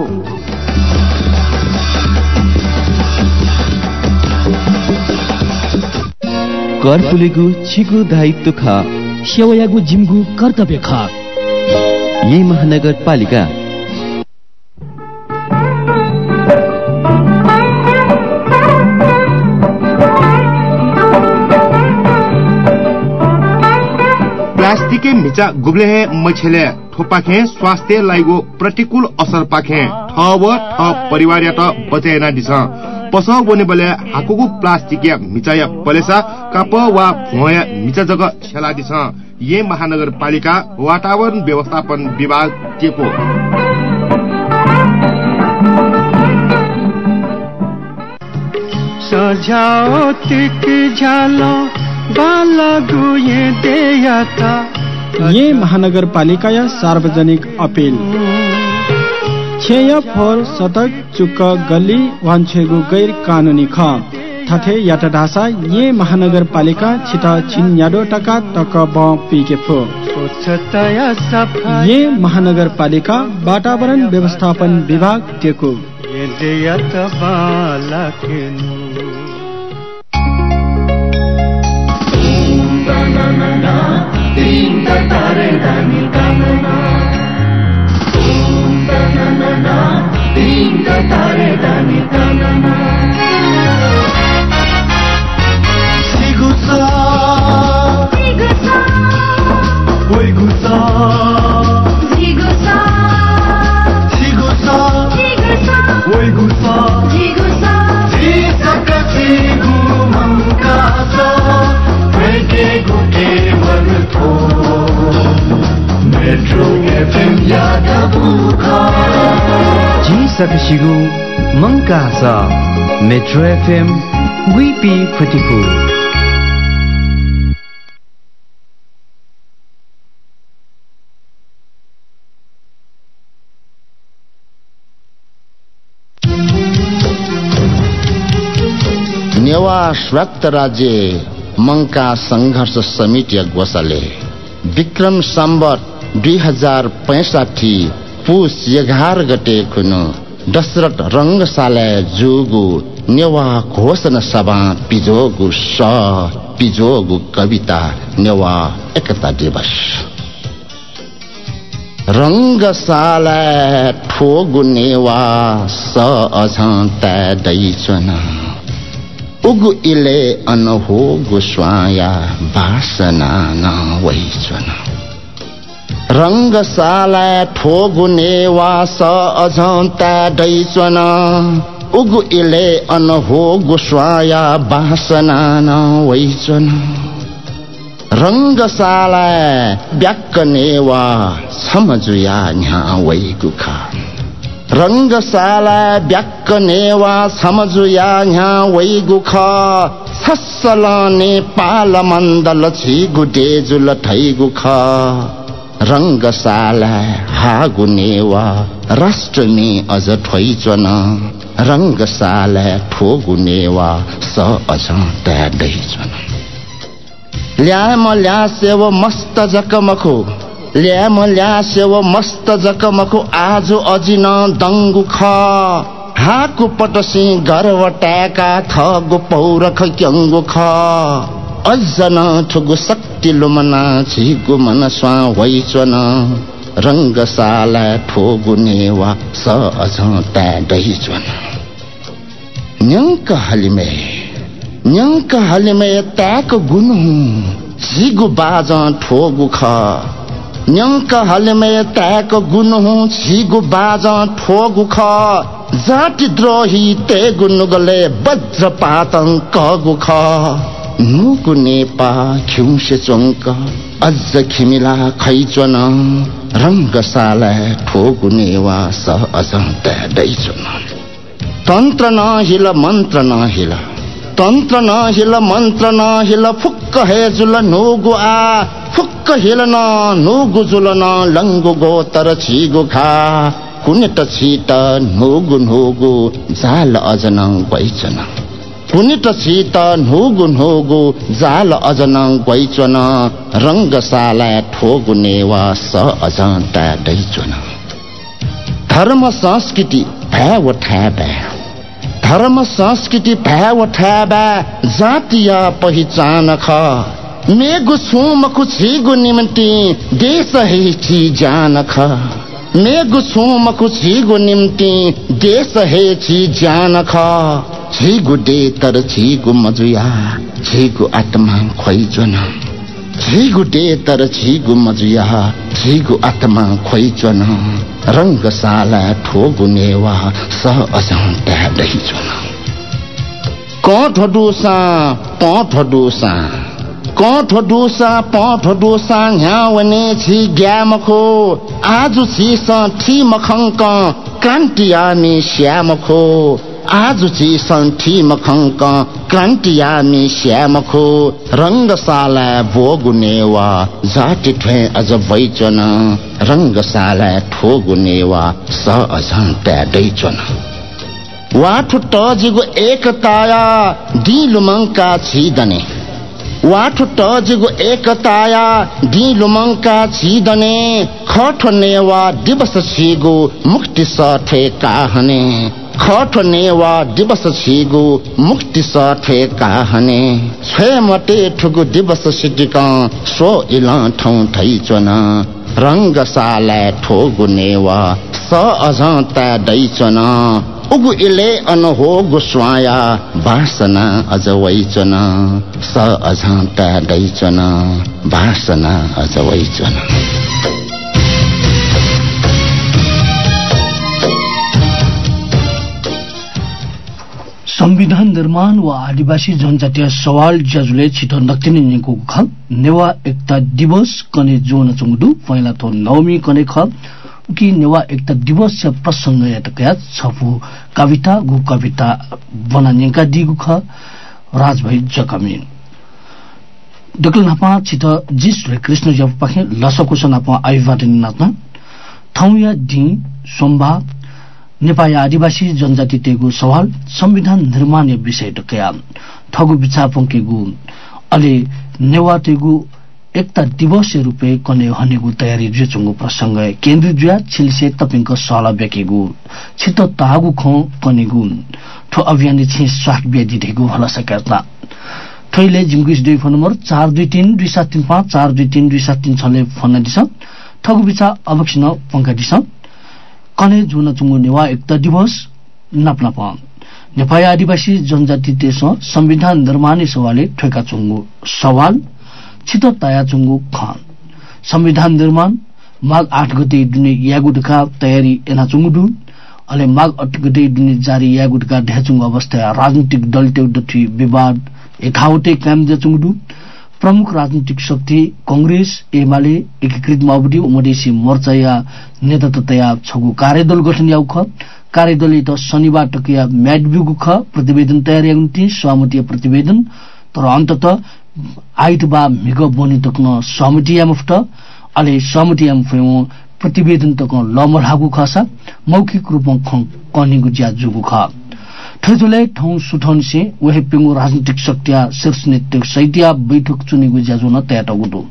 कर्तुलेगु छिगु दायित्व खा सेवायागु जिमगु कर्तव्य खा ये महानगरपालिका प्लास्टिके मिचा गुब्ले मछेले थोपाखे स्वास्थ्य लाइगो प्रतिकूल असर पाखे ठव ठ परिवार यात बचेना दिस पस बोने बले हाकुगु प्लास्टिक या मिचा या पलेसा काप वा भोया मिचा जग छेला दिस ये महानगरपालिका वातावरण व्यवस्थापन विभाग टेको सजाओ तिक झालो बालगु ये देयता ये महानगरपालिका या सार्वजनिक अपील 6 सतक चुक गली वान्छेगु गैर कानूनी ख थथे याटा ढासा ये महानगरपालिका छिटा छिन याडो टका तक ब पीके फो स्वच्छता सफाई ये महानगरपालिका वातावरण व्यवस्थापन विभाग टेको ये देयता बालकेनु Sakashigu Mangkasa Metro FM Wipi Fatiku Newa स्वायत्त राज्य मंका संघर्ष समिति गोसाले विक्रम संवत 2065 पुस 11 गते खुनु दशरथ रंगशाला जोगु नेवा घोषणा सभा पिजोगु पिजोगु कविता नेवा एकता दिवस रंगशाला ठोगु नेवा स अझन्ता दैचना उगु इले अनहो गुस्वाया वासना न वैचना रंगशाला ठोगुने वास अझन्ता दैचना उगु इले अनहो गुस्वाया वासना न वैचना रंगशाला ब्याक्कने वा समजुया न्या वैगुखा रंगशाला ब्याक्कने वा समजुया न्या वैगुखा सस्सलने पाल मण्डल छिगुडे जुल ठैगुखा रंगशाला हागुनेवा राष्ट्रमे अझ ठैचन रंगशाला ठोगुनेवा स अझ त्यादैचन ल्याम ल्यासेव मस्त जकमखो ल्याम ल्यासेव मस्त जकमखो आज अजिन दंगु ख हाकु पटसी गर्वटाका थगु पौरख क्यंगु ख अजन ठुगु शक्ति लुमना छिगु मनस्वा वैचन रंगशाला ठोगुनेवा स अझ त्यादैचन न्यंक हलिमे त्याक गुनु झिगु बाज ठोगु ख न्यंक हलमे तैक गुनहु छिगु बाजा ठोगु ख जाति द्रोही तेगु नुगले वज्रपातं कगु ख नुगु नेपा खिउसे चोंक अझ खिमिला खैचन रंगसाला ठोगु नेवा स अजन्त दैचन तन्त्र नहिल मन्त्र नहिल तन्त्र नहिल मन्त्र नहिल फुक्क हेजुल नोगु आ फुक्क हिलन नोगु जुलन लंगु गोतर छिगु खा कुनिट छिट नोगु नोगु जाल अजन गइचन कुनिट छिट नोगु नोगु जाल अजन गइचन रंगसाला ठोगु नेवा स अजन्त दैचन धर्म संस्कृति भ्याव ठाबा धर्म संस्कृति भ्याव ठाबा जातीय पहिचान ख मेगु सोमकु छिगु निम्ति देश हेछि जान ख मेगु सोमकु छिगु निम्ति देश हेछि जान ख छिगु दे तर छिगु मजुया छिगु आत्मा खोइजन छिगु दे तर छिगु मजुया छिगु आत्मा खोइजन रंगसाला ठोगु नेवा स अजन्त दैचन कोठ डोसा पठ डोसा कोठ डोसा पठ डोसा ह्यावने छि ग्यामखो आजु छि सठी मखंक क्रान्तियामी श्यामखो आजु छि सठी मखंक क्रान्तियामी श्यामखो रंगसाला भोगुनेवा जाति ठे अझ वैचन रंगसाला ठोगुनेवा स अजन्त दैचन वाठु टजिगु एकताया दिलुमंका छिदने वाठु टजिगु एकताया दिलुमंका छिदने खठनेवा दिवस छिगु मुक्ति सठे काहने खठनेवा दिवस छिगु मुक्ति सठे काहने छेमटे ठुगु दिवस सिटिका सो इला ठौ थैचन रंगसाला ठोगु नेवा स अजन्त दैचन उगु इले अनहोगु स्वाया वासना अझ वैचन स अजन्त दैचन वासना अझ वैचन संविधान निर्माण व आदिवासी जनजातीय सवाल ज्याजुले छिटो नक्तिने निको ख नेवा एकता दिवस कने जोन चंगदु पहिला थो नवमी कने ख कि नेवा एकता दिवस से प्रसंग यतकया छफु कविता गु कविता बनानेका दिगु ख राजभाइ जकमी दकल नपा छिट जिस कृष्ण जप पाखे लसको सनापा आइबाट नात्न थौया दि सोमबा नेपाली आदिवासी जनजाति तेगु सवाल संविधान निर्माण विषय टकया ठगु विचार पंकेगु अले नेवा तेगु एकता दिवस रूपे कने हनेगु तयारी जुचंगु प्रसंग केन्द्रीय जुया छिलसे तपिंको साला बेकेगु छित तागु ख कनेगु ठो अभियान छि स्वास्थ्य बेदि देगु हला सकता थैले जिमगिस दुई फोन नम्बर 42327335 42327336 फोन दिस ठगु विचार अवक्षण पंका दिस कने जुन चुंगु नेवा एकता दिवस नपनपा नेपाली आदिवासी जनजाति देश संविधान निर्माणी सवालले ठोका चुंगु सवाल छिटो तया चुंगु खान संविधान निर्माण माघ 8 गते दुने यागुडका तयारी एना चुंगु अले माघ 8 गते दुने जारी यागुडका ढेचुंगु अवस्था राजनीतिक दल तेउडथि विवाद यथावतै काम दे चुंगु प्रमुख राजनीतिक शक्ति कांग्रेस एमाले एकीकृत माओवादी मधेसी मोर्चा या नेता तया छगु कार्यदल गठन याउख कार्यदल त शनिबार टकिया म्याडबिगु ख प्रतिवेदन तयार यागुन्ती सहमति प्रतिवेदन तर अन्ततः आइतबा मिग बोनी तक्न सहमति या मुफ्त अले सहमति या मुफ्त प्रतिवेदन तक्न लमरहागु खसा मौखिक रूपमा कनिगु ज्या जुगु ख ठैजोले ठौ सुठनसे वहे पेंगु राजनीतिक शक्तिया शीर्ष नेतृत्व सहितया बैठक चुनेगु ज्याजोन तयाटगुदु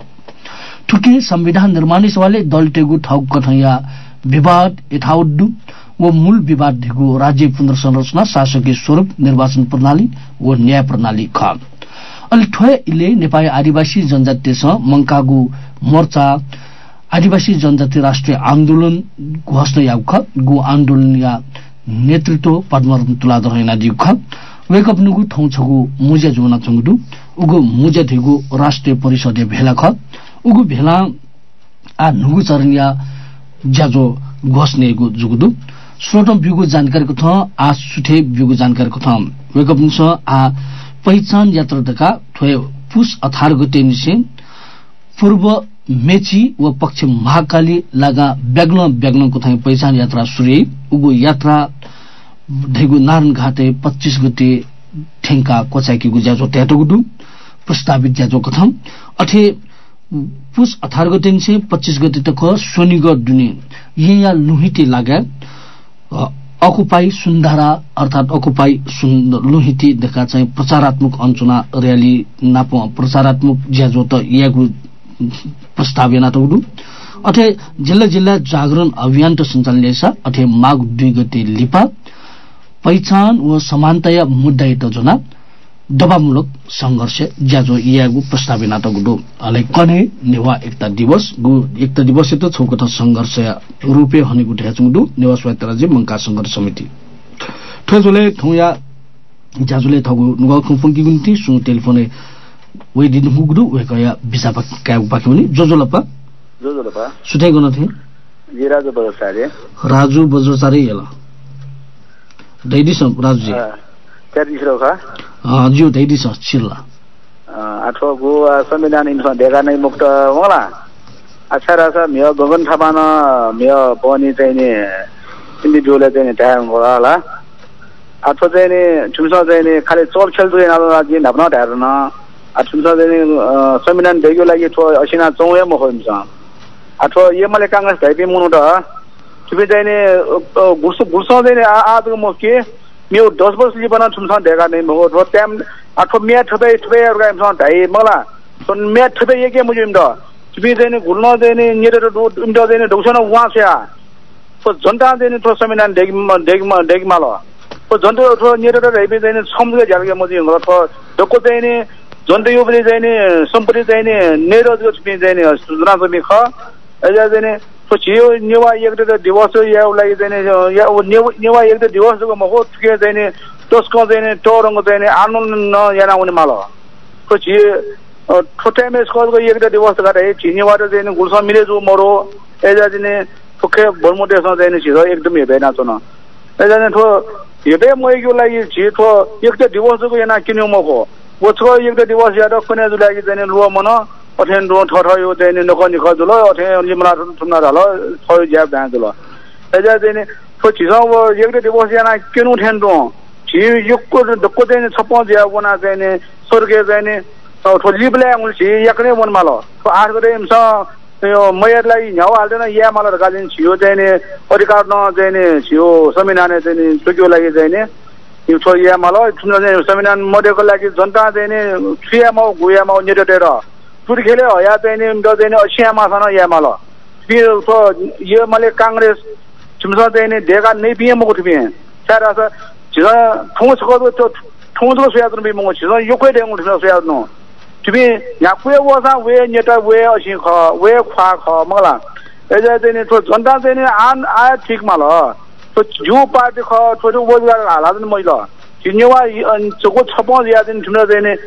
ठुके संविधान निर्माणी सवालले दल टेगु ठग कथया विवाद यथाउद्दु वो मूल विवाद देखो राज्य पुनर्संरचना शासकीय स्वरूप निर्वाचन प्रणाली व न्याय प्रणाली ख अलि ठोय इले नेपाली आदिवासी जनजाति मंकागु मोर्चा आदिवासी जनजाति राष्ट्रिय आन्दोलन घोषणा याउख गु आन्दोलन या नेतृत्व पद्मरत्न तुलाधर हैना दिउख वेकअप नुगु ठौ छगु मुजे जोना चंगदु उगु मुजे थेगु राष्ट्रिय परिषदीय भेला ख उगु भेला आ नुगु चरनिया ज्याजो घोस्नेको जुगुदु स्रोटम बिगु जानकारीको थ आ सुठे बिगु जानकारीको थ वेकअप निस आ पहिचान यात्रा दका थ्वे पुस 18 गते निसे पूर्व मेची व पश्चिम महाकाली लागा ब्याग्न को थाई पहिचान यात्रा सुरे उगु यात्रा ढेगु नारायण घाटे 25 गते ठेंका कोचाकी गुज्याजो त्याटोगुडु प्रस्तावित ज्याजो कथम अठे पुस 18 गते से 25 गते तक सोनीगढ दुनी यहाँ लुहिटी लागे अकुपाई सुन्धारा अर्थात अकुपाई लुहिटी देखा चाहिँ प्रचारात्मक अञ्चना रयाली नाप प्रचारात्मक ज्याजो त यागु प्रस्तावना त उडु अठे जिल्ला जागरण अभियान त सञ्चालन ल्याइसा अठे माघ 2 गते लिपा पहिचान व समानता मुद्दा योजना दबावमूलक संघर्ष ज्याजो यागु प्रस्तावना त गुडो अले कने नेवा एकता दिवस त छौकथ संघर्ष रूपे हने गुठ्या छुडु नेवा स्वायत्त राज्य मंका संघर्ष समिति ठजोले थौया ज्याजोले थगु नुगा खुफुंकी गुन्ती सु टेलिफोने वे दिन हुगुडु वे कया बिसापा कागु पाखिमुनि जोजोलपा सुथै गर्न थे जी राजु बज्रचारे यला दैदिस राजु जी त्यतिसरो खा जिउ दैदिस छिल्ला आठोगु संविधान इन्फा देगा नै मुक्त होला अक्षरशा मियो गगन थापान मियो पनि चाहिँ नि इन्डिभिजुअल चाहिँ नि टाइम होला आठो चाहिँ नि छुमसा चाहिँ नि खाली चोर खेल्दै नराजी नभन ढार्न छुमसा चाहिँ नि संविधान देगो लागि ठो असिना चौया म हुन्छ आठो एमएलए कांग्रेस ढाइपि मुनु त तिमी चाहिँ नि गुसो चाहिँ नि आदु म के मियो 10 वर्ष लिबन छुमसा देगा नै म हो त्यम आठो मिया थबै अर्गा एमसा ढाइ मला सन मिया थबै एके मुजिम द तिमी चाहिँ नि गुल्न चाहिँ नि नेरेर इन्ड चाहिँ नि दौसन वास्या तो जनता चाहिँ नि थो संविधान देग माल तो जनता थो नेरेर ढाइपि चाहिँ नि समझे जालके मुजिम हो तो दको चाहिँ नि जनता यो पनि चाहिँ नि सम्पत्ति चाहिँ नि नेरो तिमी चाहिँ नि सुजना पनि ख एजा चाहिँ नि तो छियो नेवा एक दिवस या लागि चाहिँ नि या नेवा एक दिवसको म हो के चाहिँ नि त्यसको चाहिँ नि टोरङ चाहिँ नि आनन्द याना हुने माल तो छि छोटे में स्कोर एक दिवस गरे छिनेवार चाहिँ नि गुल्सा मिले जो मरो एजा चाहिँ नि फुके बर्मुदेश चाहिँ नि छिरो एकदम हेबेना छ न एजा नि थो हेबे मइको लागि छि थो एक दिवसको याना किन्यो मको वछो एक दिवस या कुनै लागि चाहिँ नि लुवा मन अथेन रो ठठयो चाहिँ नि नकनि खजुल अथे लिमला ठुमना झालो थयो ज्या ब्याजुल एजा चाहिँ नि थो छिसो एक दिवस याना किनु ठेन दो छि युको दको चाहिँ नि छपो ज्या बना चाहिँ नि स्वर्गे चाहिँ नि तो लिबले मुलछि एकने वन मालो तो आठ गरे इमसा यो मयरलाई न्याउ हाल्दैन या माल गाजिन छियो चाहिँ नि अधिकार न चाहिँ नि छियो संविधान चाहिँ नि चुक्यो लागि चाहिँ नि यो छ या माल चाहिँ संविधान मडेको लागि जनता चाहिँ नि छियामा गुयामा निरेटेर पुरी खेले हया चाहिँ नि द चाहिँ नि असियामा छन या माल फिर तो यो माले कांग्रेस छिमसा चाहिँ नि देगा नै पिएमको थिए सारा छ छिरा ठोसको तो ठोसको सुयात्र बि मङो छिरा यो कोइ देङ उठ्न सुयात्र तिमी यहाँ कुए वसा वे नेता वे असी ख वे खा ख मला एजा चाहिँ नि तो जनता चाहिँ नि आन आए ठीक माल तो जो पार्टी ख छोटो रोजगार हाला दिन मैला जिनेवा चको छपो या दिन ठुना चाहिँ नि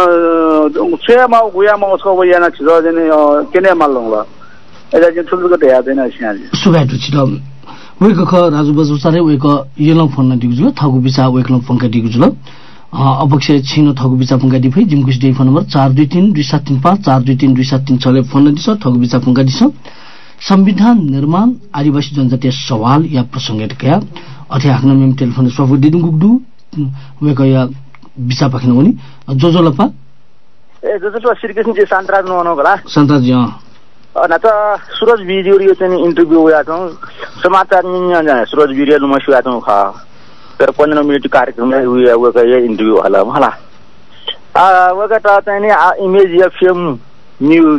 छेमा गुयामा उसको वयाना छ चाहिँ नि केने माल लंला एजा चाहिँ ठुलको दयादैन असिया सुगाटु छिलो वेको ख राजु बजु सारे वेको येलो फोन न दिगु थगु बिचा वेकलो पंका दिगु जुल अवश्य छिनो थगु बिचा पंका दिफै जिमकुस डे फोन नम्बर 423275 423276 फोन दिस थगु बिचा पंका दिस संविधान निर्माण आदिवासी जनजातीय सवाल या प्रसंग क्या अथे हाक्न मेम टेलिफोन सफु दिदु गुगदु वेको या बिचा पखिन हुनी जोजोलपा ए जोजो श्रीकृष्ण जी शान्तराज नहुनु होला शान्तराज जी न त सूरज भिडियो यो चाहिँ इन्टरभ्यु या त समाचार नि सूरज भिडियो नमस्कार त खा तर 15 मिनट कार्यक्रम में हुई है वो का ये इंटरव्यू हला मला वो का चाहिँ नि Image FM news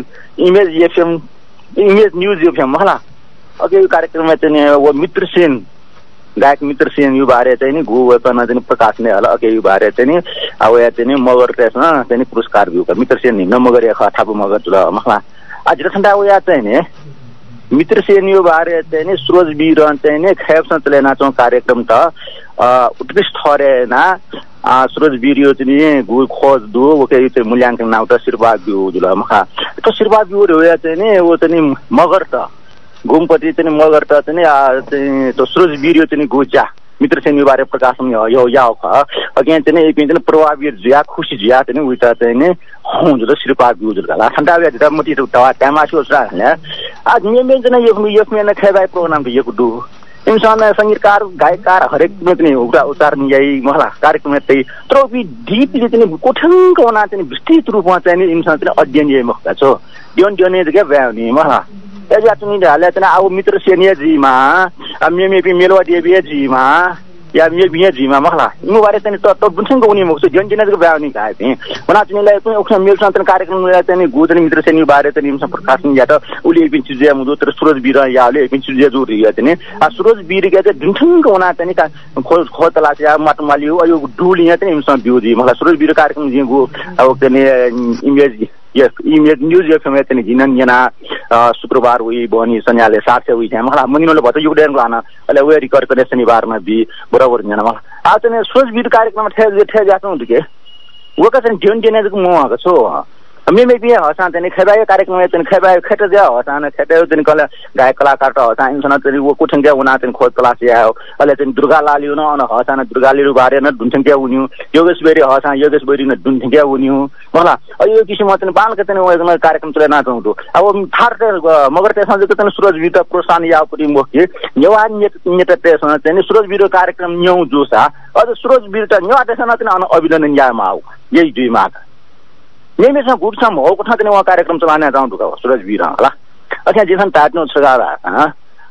Image news FM मला अघि कार्यक्रम में चाहिँ वो मित्र सेन गायक मित्र सेन यो बारे चाहिँ नि गो वेपन चाहिँ प्रकाश ने हला अघि यो बारे चाहिँ नि अब या चाहिँ मगर त्यसमा चाहिँ पुरस्कार दियो का मित्र सेन नि मगर या थापु मगर जुल मला आज रखन्दा वो या चाहिँ नि मित्र सेन यो बारे चाहिँ नि सूरज वीर चाहिँ नि खेपसँग चलेना चौ कार्यक्रम त उत्कृष्ट थरे ना सूरज वीडियो चाहिँ गु खोज दु ओके यो चाहिँ मूल्याङ्कन नाउ त शिरबा बिउ जुल मखा त शिरबा बिउ रे चाहिँ नि वो चाहिँ मगर त घुमपति चाहिँ मगर त चाहिँ तो सूरज वीडियो चाहिँ गुजा मित्र सेनी बारे प्रकाशन यो याव ख अगेन चाहिँ एक चाहिँ प्रभावी जिया खुशी जिया चाहिँ उता चाहिँ नि हो जुल शिरबा बिउ जुल ला ठण्डा बे त मति त टाइम आछो हैन आज मेन चाहिँ यो मेन खेबाई प्रोग्राम के यो दु इंसान संगीतकार गायककार हरेक में पनि उतार नियाई मला कार्यक्रम में त्यही त्रोपी डीपली चाहिँ कोठङ्क वना चाहिँ विस्तृत रूपमा चाहिँ इंसान चाहिँ अध्ययन यही मखा छ दियोन के भ्याउनी मला एजा चाहिँ हाले चाहिँ अब मित्र सेनिया जीमा मेमेपी मेलवा देवी जीमा या मे बिया जीमा मखला इमो बारे चाहिँ त बुन्छङ उनी मखसु दियोन के भ्याउनी गाए थिए वना चाहिँ लाई पनि उखन मेल सन्तन कार्यक्रम लाई चाहिँ गुजनी मित्र सेनी बारे चाहिँ इंसान प्रकाशन या त उली पिन चीज मुदो तर सूरज बीर याले पिन चीज जोरी या चाहिँ सूरज बीर के चाहिँ दुन्छङ वना चाहिँ खोतला चाहिँ माटमाली यो डुल या चाहिँ इंसान बिउजी मलाई सूरज बीर कार्यक्रम जी गु अब चाहिँ इमेज यस इमेज न्यूज एफएम चाहिँ जिनन जना शुक्रबार हुई बनी सन्याले 700 हुई छ मलाई मनिनोले भन्छ योगदान गर्न अहिले वे रिकर्ड गर्ने शनिबारमा बि बराबर जना मलाई आ चाहिँ सूरज बीर कार्यक्रममा ठे जातो हुन्छ के वका चाहिँ ढ्योन दिनेको म आको छु मेमे बिया हसान चाहिँ खेबाय कार्यक्रम चाहिँ खेबाय खेट जा हसान खेटायो चाहिँ कला गायक कलाकार त हसान इंसान चाहिँ वो कुठंग्या उना चाहिँ खोज क्लास आयो अहिले चाहिँ दुर्गा लालियो न हसान दुर्गा लिरु बारे न दुन्छंग्या उन्यु योगेशबेरी हसान योगेशबेरी न दुन्छंग्या उन्यु मला यो किसिममा चाहिँ बालका चाहिँ उयो कार्यक्रम चले ना जाउँदो अब थार मगर त्यसमा चाहिँ सूरज वीर प्रोत्साहन या पुरी मुख्य नेवा नेता त्यसमा चाहिँ सूरज वीर कार्यक्रम न्यौ जोसा अझ सूरज वीर त नेवा त्यसमा चाहिँ अभिनन्दन यामा आउ यही दुई माग नेमेसा गुडसम हो कथा चाहिँ कार्यक्रम चलाने जाउँदो का सूरज वीर होला अच्छा जेसन ताट्नु छ गा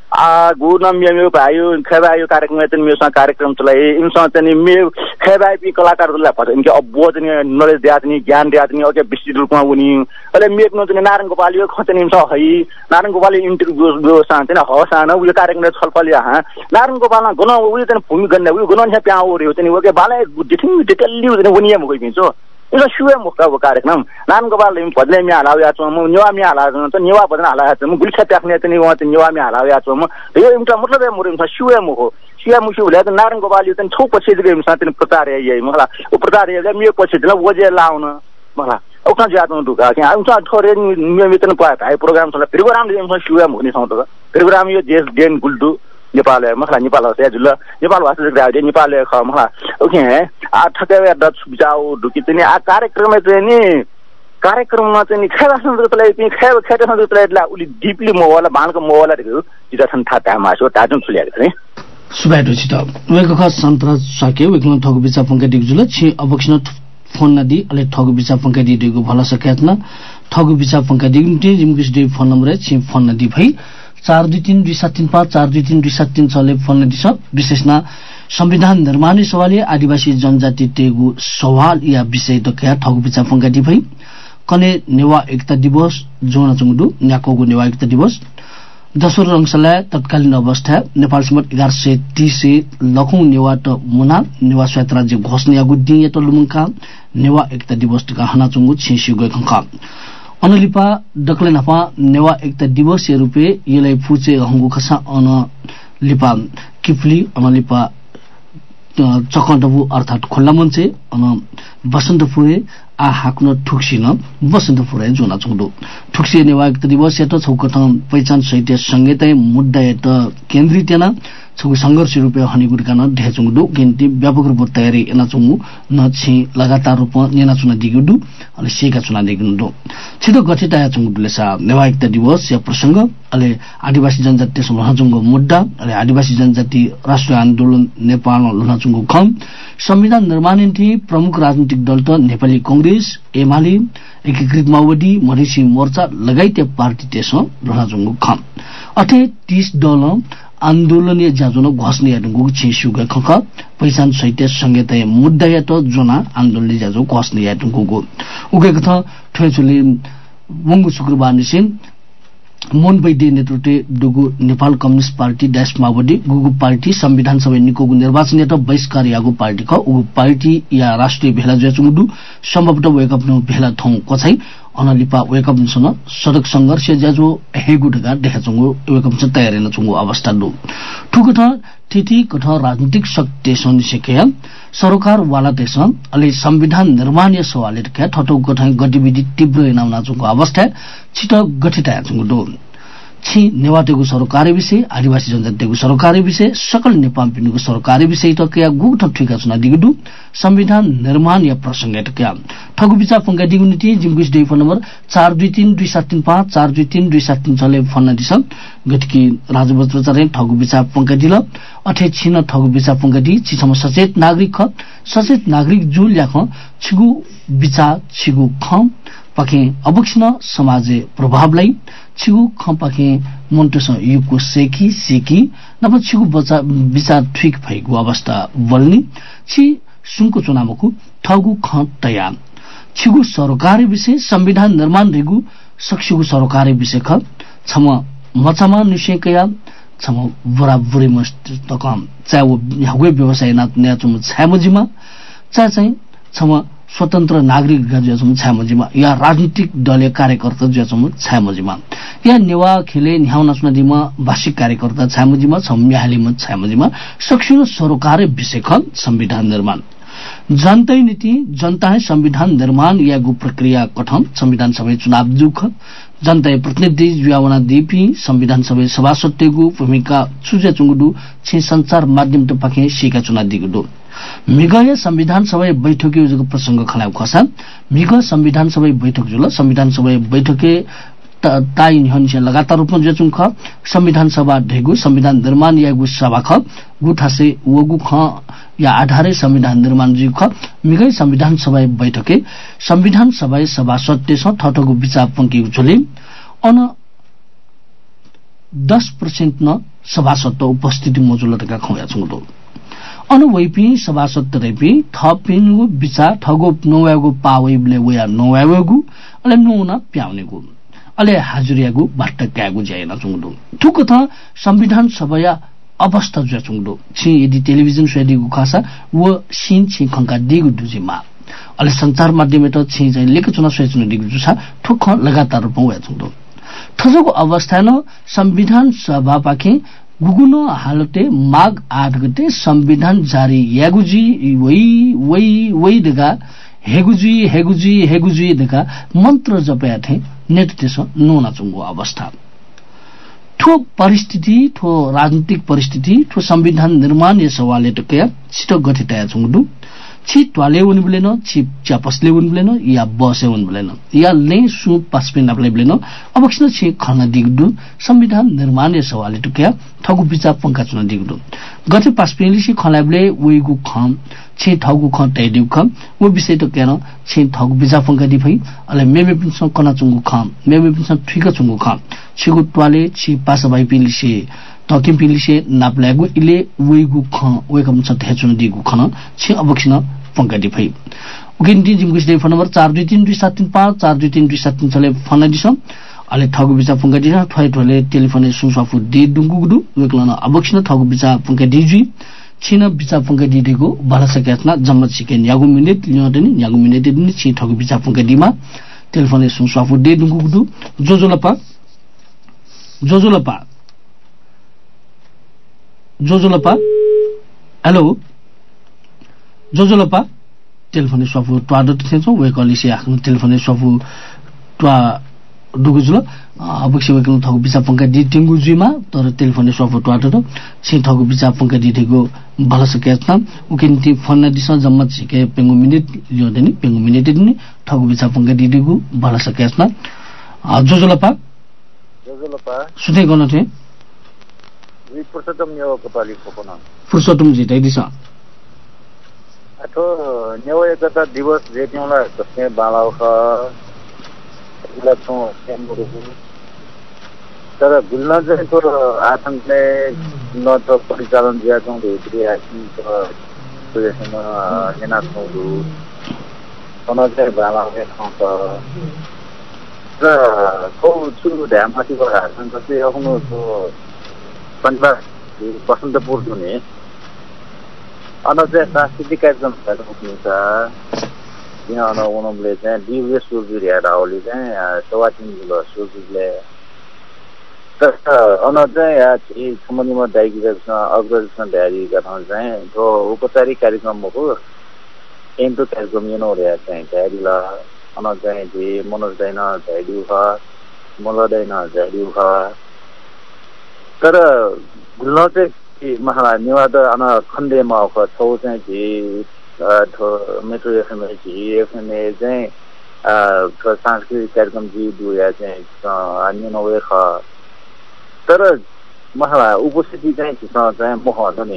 गुड न मेमे भाइयो खेबायो कार्यक्रम चाहिँ मेसा कार्यक्रम चलाए इंसान चाहिँ मे खेबाई पि कलाकारहरुलाई भन्छ इनके अब्बो चाहिँ नलेज दियातनी ज्ञान दियातनी ओके विस्तृत रूपमा उनी अहिले मेकनो चाहिँ नारायण गोपाल यो खतनी इंसा है नारायण गोपाल इन्टरभ्यू सान चाहिँ हसान उयो कार्यक्रमले छलफल या नारायण गोपालमा गुण उयो चाहिँ भूमि गन्ने उयो गुण छ प्या ओर्यो चाहिँ ओके बाले डिटिङ डिटेलली उयो उनी म गइदिन्छु यो सुवे मुक्का वो कार्यक्रम नारायण गोपाल भजले मी हालाउ या छ म नेवा मी हालाउ त नेवा भजन हालाउ या छ म गुल्छा ट्याक्ने चाहिँ वहाँ चाहिँ नेवा मी हालाउ या छ म यो एउटा मतलब है मुरिम छ सुवे मुखो सिया मुसु ले त नारायण गोपाल यो चाहिँ छौ पछि गए म साथी प्रचार यही मलाई ओ प्रचार यही मे पछि दिन वजे लाउन मलाई उखा जात दुका के उता थोरे नियमित न पाए भाइ प्रोग्राम छ प्रोग्राम ले म सुवे मुखनी छ त प्रोग्राम यो देश देन गुल्डु नेपाल मखला नेपाल से जुल नेपाल भाषा ग्राहक नेपाल ख मखला ओके आ ठके दच जाऊ दुकी चाहिँ आ कार्यक्रम चाहिँ नि कार्यक्रममा चाहिँ खेला संस्कृतिलाई चाहिँ खेला संस्कृतिलाई उली डीपली मोवाला बाणको मोवाला दियो जिता छन् थाटा मासो ताजुन छुल्याएको छ नि सुबाइदो छित वेको ख सन्त्र सके वेको ठगु बिचा पंके दिगजुल छि अबक्सन फोन नदी अले ठगु बिचा पंके दिगु भला सकेतन ठगु बिचा पंके दिगु जिमकिस दे फोन नम्बर छि फोन नदी भई 423275 423276 फोन नदी छ विशेषमा संविधान निर्माण सवालले आदिवासी जनजाति तेगु सवाल या विषय दख्या ठगु बिचा पंके दि भई कने नेवा एकता दिवस जोना चंगडु न्याकोगु नेवा एकता दिवस दोस्रो रंगसला तत्कालीन अवस्था नेपाल सम्मत 1130 लखौं नेवा त मुना नेवा स्वायत्त राज्य घोषणा गुड्डी त लुमका नेवा एकता दिवस का हना चंगु छिसु गय खंखा अनलिपा डकले नफा नेवा एकता दिवस रूपे यलाई फुचे हंगु खसा अन लिपा किफली अनलिपा चकण्डबु अर्थात खुल्ला मञ्चे अन बसन्तपुरे आ हाक्न ठुक्सिन बसन्तपुरे जोना चंगडु ठुक्सी नेवा एकता दिवस एत छौकथ पहिचान सहित संगीतै मुद्दा एत केन्द्रित न छगु संघर्ष रूपे हनिगुडका न ढेचुङडु गिन्ती व्यापक रूप तयारी एना चंगु न छि लगातार रूप नेना चुना दिगुडु अनि सेका चुना दिगुडु छिटो गठित आया चंगुडले सा नेवा एकता दिवस या प्रसंग अले आदिवासी जनजाति समूहजुङको मुद्दा अले आदिवासी जनजाति राष्ट्रिय आन्दोलन नेपालमा लुनाचुङको खम संविधान निर्माण निम्ति प्रमुख राजनीतिक दल त नेपाली कांग्रेस एमाले एकीकृत माओवादी मधेसी मोर्चा लगायत पार्टी त्यसो लुनाचुङको खम अथे 30 डल आन्दोलनीय जाजुन घोषणा यादुगु छिसुगा खख पहिचान सहित संगीत मुद्दा या त जोना आन्दोलनीय जाजु घोषणा यादुगु उगेको थ ठेचुले मंगु शुक्रबार निसिन मोहन वैद्य नेतृत्व दुगु नेपाल कम्युनिस्ट पार्टी देश माओवादी गुगु पार्टी संविधान सभा निकोगु निर्वाचन या त बहिष्कार यागु पार्टी ख उगु पार्टी या राष्ट्रिय भेला जचुङडु सम्भवतः वेकअप नो भेला थौ कछै अनलिपा वेकअप सन सडक संघर्ष ज्याजो हेगु ढगा देखा चंगु वेकअप छ तयारी न चंगु अवस्था दु ठुक थ तिथि कठ राजनीतिक शक्ति सन सिके सरकार वाला देश अलि संविधान निर्माण सवाल के ठटो गठन गतिविधि तीव्र नाउना चंगु अवस्था छिट गठिता चंगु दु छि नेवाटेको सरकारी विषय आदिवासी जनजातिको सरकारी विषय सकल नेपाल पिनुको सरकारी विषय त क्या गुठ ठिका सुना दिगुदु संविधान निर्माण या प्रसंग त क्या ठगु बिचा पंगा दिगुनिति जिमगुस डे फोन नम्बर 42327335 423273 चले फोन नदिस गठकी राजवस्त्र चरे ठगु बिचा पंगा दिल अठे छिन ठगु बिचा पंगा दि छिसम सचेत नागरिक जुल याख छिगु बिचा छिगु खम पाखे अवक्षण समाजे प्रभावलाई छिगु खपाके मन्टस युको सेकी नभ छिगु बचा विचार ठीक भएको अवस्था बल्नी छि सुनको चुनावको ठगु ख तया छिगु सरकारी विषय संविधान निर्माण रेगु सक्सिगु सरकारी विषय ख छम मछमा निशेकया छम बराबरी मस्त तकम चाउ हगुए व्यवसाय नात्ने चुम छामजिमा चाहिँ छम स्वतन्त्र नागरिक गजम छामजिमा या राजनीतिक दलीय कार्यकर्ता जसम छामजिमा या नेवा खेले न्याउन सुनदिमा भाषिक कार्यकर्ता छामजिमा छम्याहालीमा छामजिमा सक्सिनो सरकारी विषय ख संविधान निर्माण जनता नीति जनता संविधान निर्माण या गु प्रक्रिया कठम संविधान सभा चुनाव दुख जनता प्रतिनिधि जुवावना दीपी संविधान सभा सभासदको भूमिका सुजे चुंगुडु छ संचार माध्यम त पखे सिका चुनाव दिगुडु मिगय संविधान सभा बैठक योजको प्रसंग खलाउ खसा मिग संविधान सभा बैठक जुल संविधान सभा बैठके ताई निहन्छ लगातार रूपमा जचुङ ख संविधान सभा ढेगु संविधान निर्माण यागु सभा ख गुठासे वगु ख या आधारे संविधान निर्माण जु ख मिगै संविधान सभा बैठके संविधान सभा सभासद स ठटगु विचार पंकी उछले अन 10% न सभासद उपस्थिति मजुलतका खया छुङदो अन वैपी सभासद रेपी थपिनु विचार ठगो नोयागु पावैबले वया नोयागु अले नोना प्याउनेगु अले हाजुरियागु भट्टक्यागु जयना चुङदो ठुक थ संविधान सभा अवस्था जुया चुङदो छि यदि टेलिभिजन सेदिगु खासा व सिन छि खंका दिगु दुजिमा अले संचार माध्यम त छि जै लेख चुना सेचुन दिगु जुसा ठुक लगातार रूपमा वया चुङदो ठजको अवस्था न संविधान सभा पाखे गुगुनो हालते माघ 8 गते संविधान जारी यागुजी वई दगा हेगुजी दगा मंत्र जपया थे नेट तेस नोना चुंगो अवस्था ठो परिस्थिति ठो राजनीतिक परिस्थिति ठो संविधान निर्माण ये सवाल टकया छिटो गठितया चुंगदु छि ट्वाले वन ब्लेन छि चापसले वन ब्लेन या बसे वन ब्लेन या ले सु पासपिन आपले ब्लेन अवक्षण छि खना दिगदु संविधान निर्माण सवाल टुक्या ठगु विचार पंका चुन दिगदु गते पासपिनले छि खलाबले वेगु खम छि ठगु ख तैदिउ खम वो विषय त केन छि ठगु विचार पंका दिफै अले मेमे पिन स कना चुंगु खम मेमे पिन स ठिक चुंगु खम छिगु ट्वाले छि पास भाइ पिनले तकिम पिलिसे नाप्लागु इले वेगु ख वेकम छ थेचुन दिगु खन छि अवक्षण पंका दिफै उगिन्दी जिमगुस डे फोन नम्बर 423273 423273 चले फोन दिस अले ठगु बिचा पंका दिस ठयठले टेलिफोन सुसफु दे दुंगुगुदु वेकलन अवक्षण ठगु बिचा पंका दिजु छिन बिचा पंका दिदेको बलसकेतना जम्मत सिकेन यागु मिनेट ल्योदनि यागु मिनेट दिनि छि ठगु बिचा पंका दिमा टेलिफोन सुसफु दे दुंगुगुदु जोजोलपा हेलो जोजोलपा टेलिफोन सफु ट्वाडो थिन्छौ वेकलिसे आफ्नो टेलिफोन सफु ट्वा दुगुजुल अबक्से वेकल थगु बिचा पंका दिटिंगु जुइमा तर टेलिफोन सफु ट्वाडो छि थगु बिचा पंका दिटेको भलसकेतना उकिन्ति फोन दिस जम्मत सिके पेंगु मिनेट ल्योदनि पेंगु मिनेट दिनि थगु बिचा पंका दिटेको भलसकेतना जोजोलपा सुते गर्न थे पुरुषोत्तम न्याव कपाली फोकना पुरुषोत्तम जी दिस अथो न्याव एकता दिवस जेतिउला कसने बालाउ ख इलाछौ सेमरो तर गुल्ला चाहिँ तो आतंकले न त परिचालन जिया छौ धेरै आछि त सुजेसन नेना छौ तन चाहिँ बालाउ के ठाउँ त र खौ छु ध्यानमाथि गएर चाहिँ आफ्नो पंजाब बसन्तपुर हुने अन चाहिँ सांस्कृतिक कार्यक्रम हुन्छ किन उनीहरूले चाहिँ दिव्य सुरवीर हेरेर ओली चाहिँ 3.5 किलो सुरवीरले तर चाहिँ सम्बन्धीमा दाइकीसँग अग्रजसँग तयारीका ठाउँ चाहिँ त्यो औपचारिक कार्यक्रम हो एन्टो कार्यक्रम यो नौरे चाहिँ तयारीला अन चाहिँ मनोज दैन तयारी ख मल दैन तयारी ख तर गुल्न चाहिँ महारा निवाद अन खण्डेमा छौ चाहिँ मेट्रो एफएमए चाहिँ सांस्कृतिक कार्यक्रम दुया चाहिँ अन्य नौरे ख तर महारा उपस्थिति चाहिँ मह नि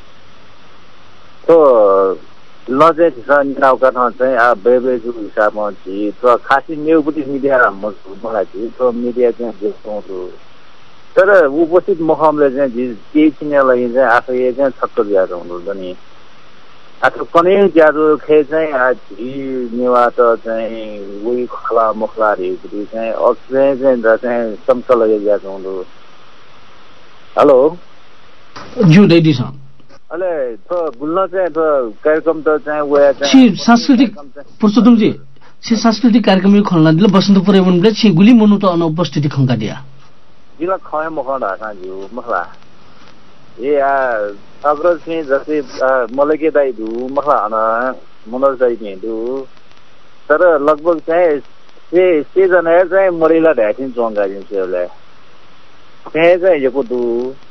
तो ल चाहिँ नाउका चाहिँ बेबेजु हिसाबमा चाहिँ तो खासै नेउपट्टि मिडिया मलाई चाहिँ तो मिडिया चाहिँ देखाउँछु तर उपस्थित मखमले चाहिँ केही चिन्नलाई चाहिँ आफै चाहिँ छक्क ज्यादा हुनुहुन्छ नि अथवा कनै ज्यादा खे चाहिँ नेवा त चाहिँ उही खला मखलाहरू चाहिँ अक्सिजन चाहिँ चम्चल ज्यादा हुनु हेलो ज्यू दैदी छ अले तो गुल्न चाहिँ तो कार्यक्रम त चाहिँ वया चाहिँ सांस्कृतिक पुरुषोत्तम जी से सांस्कृतिक कार्यक्रम यो खल्ला दिल बसन्तपुर एवंले छि गुली मनु त अनुपस्थिति खंका दिया जिला खय मखडा साजु मखला ए अग्रज चाहिँ जस्तै मलके दाइ दु मखला अन मनोज दाइ नि दु तर लगभग चाहिँ से जना चाहिँ मरेला ढाकिन जोंगा दिन्छ होला त्यही चाहिँ यो दु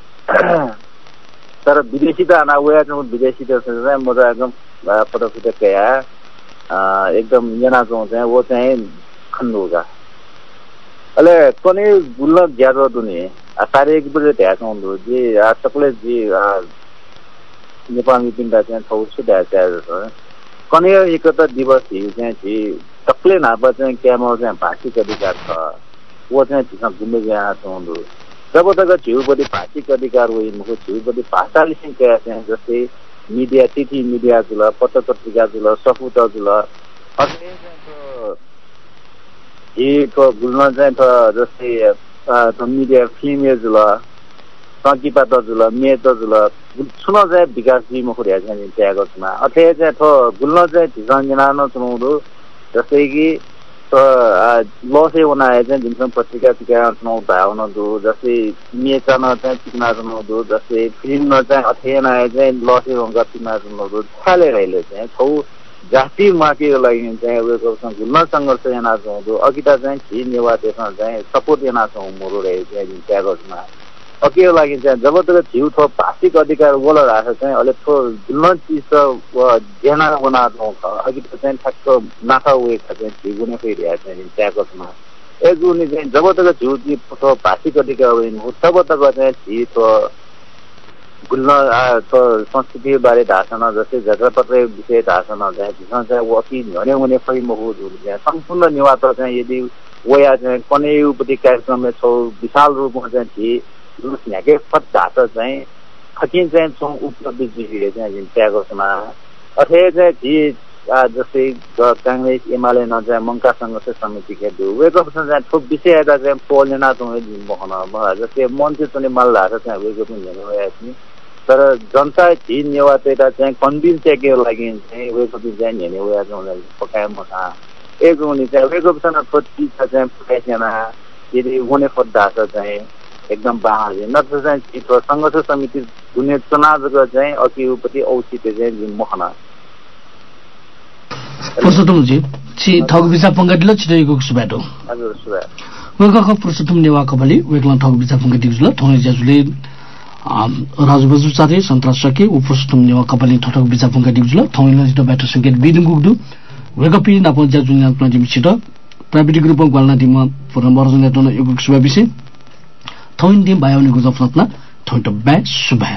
तर विदेशी त अनावया चाहिँ विदेशी त चाहिँ मजा एकदम फोटो कया एकदम जना चाहिँ वो चाहिँ खन्नुगा अले कोनी गुल्ल ज्यादा दुनी सारे एक बजे त्याग हुँदो जे सबले जे नेपाली पिण्डा चाहिँ थौ सुधा चाहिँ कने एकता दिवस चाहिँ सबले नापा चाहिँ क्यामो चाहिँ भाषिक अधिकार छ वो चाहिँ त्यसमा घुम्दै गएको हुँदो जब तक छेउपट्टि भाषिक अधिकार हो मुख छेउपट्टि भाषाले चाहिँ जस्तै मिडिया तिथि मिडिया जुल पत्र पत्रिका जुल सपुत जुल को गुल्न चाहिँ त जस्तै मिडिया फिल्म जुल सकिपात जुल मेत जुल सुन चाहिँ विकास जी मुख चाहिँ त्यागो छमा अथे चाहिँ थो गुल्न चाहिँ झिसंजना न चुनाउदो जस्तै कि लसे बनाए चाहिँ जुन पत्रिका टिका चुनाउ भावना दो जस्तै मेचन चाहिँ टिक्ना चुनाउ दो जस्तै फिल्म चाहिँ अथेन आए चाहिँ लसे भंगा टिक्ना चुनाउ दो छाले रहिले चाहिँ छौ जाति माकेको लागि चाहिँ उयो गुल्न संघर्ष yana चुनाउ दो अकिता चाहिँ छि नेवा त्यसमा चाहिँ सपोर्ट yana चुनाउ मोरो रहे चाहिँ त्यागोमा अकेको लागि चाहिँ जब तक छिउ थो भाषिक अधिकार बोल राखेको चाहिँ अहिले थो गुल्न चिज ज्याना बना अघि त चाहिँ ठ्याक्क नाथा उयोका चाहिँ झिगुने फेरिरहेको चाहिँ त्यागोमा एकजुनी चाहिँ जब तक छिउ थो भाषिक अधिकार हो तब तक चाहिँ छि थो गुल्न संस्कृति बारे धासना जस्तै झगडापत्र विषय धासना चाहिँ त्यसमा चाहिँ वो अति झने हुने फैम हो चाहिँ सम्पूर्ण निवास चाहिँ यदि वया चाहिँ कनेउपट्टि कार्यक्रममा छौ विशाल रूपमा चाहिँ छि लुस्न्याके फट धात चाहिँ खकिन चाहिँ छौँ उपलब्धि जिरे चाहिँ त्यागोमा अथे चाहिँ छि जस्तै कांग्रेस एमाले न चाहिँ मंका संघर्ष समिति के दु वेको चाहिँ ठोक विषय आदा चाहिँ पोलेना चाहिँ बहन जस्तै मन्त्री चाहिँ मल्लाहरु चाहिँ वेको पनि हेर्नु तर जनता छि नेवा तेटा चाहिँ कन्भिन्स के लागि चाहिँ वेको चाहिँ हेर्ने वया चाहिँ पकाए मसा एक हुने चाहिँ वेको पनि छोटी चाहिँ पकाइना यदि हुने फड्डा चाहिँ एकदम बाहर नत्र चाहिँ छिटो संघर्ष समिति हुने चुनावको चाहिँ अकिउपट्टि औचित्य चाहिँ मखना पुरुषोत्तम जी छि ठग बिसा पंगडिलो छिटैको सुबाटो हजुर सुबा वेगको पुरुषोत्तम नेवा कबली वेगला ठग बिसा पंगडि जुल थोने जजुले राजबजु साथै सन्त्रास सके उ पुरुषोत्तम नेवा कबली ठग बिसा पंगडि जुल थोने जितो बाटो संकेत बिदुङ गुगदु वेगपि नापो जजुले प्लान्टिम छिटो प्राविधिक रूपमा गल्ना दिमा पुनर्मर्जन नेटन युग सुबा बिसे थोइन दिन बायोनि गुजफ्लतना थोइट ब्या सुबा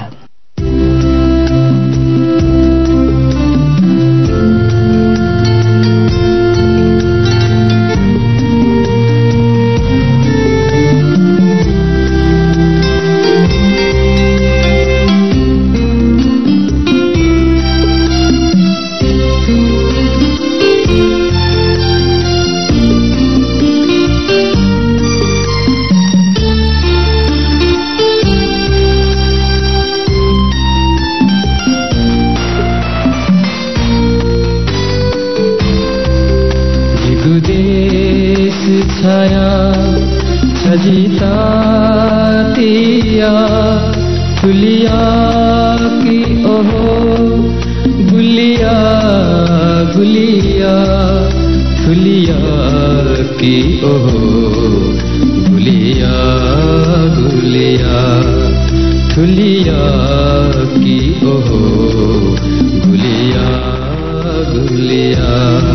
छजिता तिया फुलिया की ओहो गुलिया गुलिया फुलिया की ओहो गुलिया गुलिया फुलिया की ओहो गुलिया गुलिया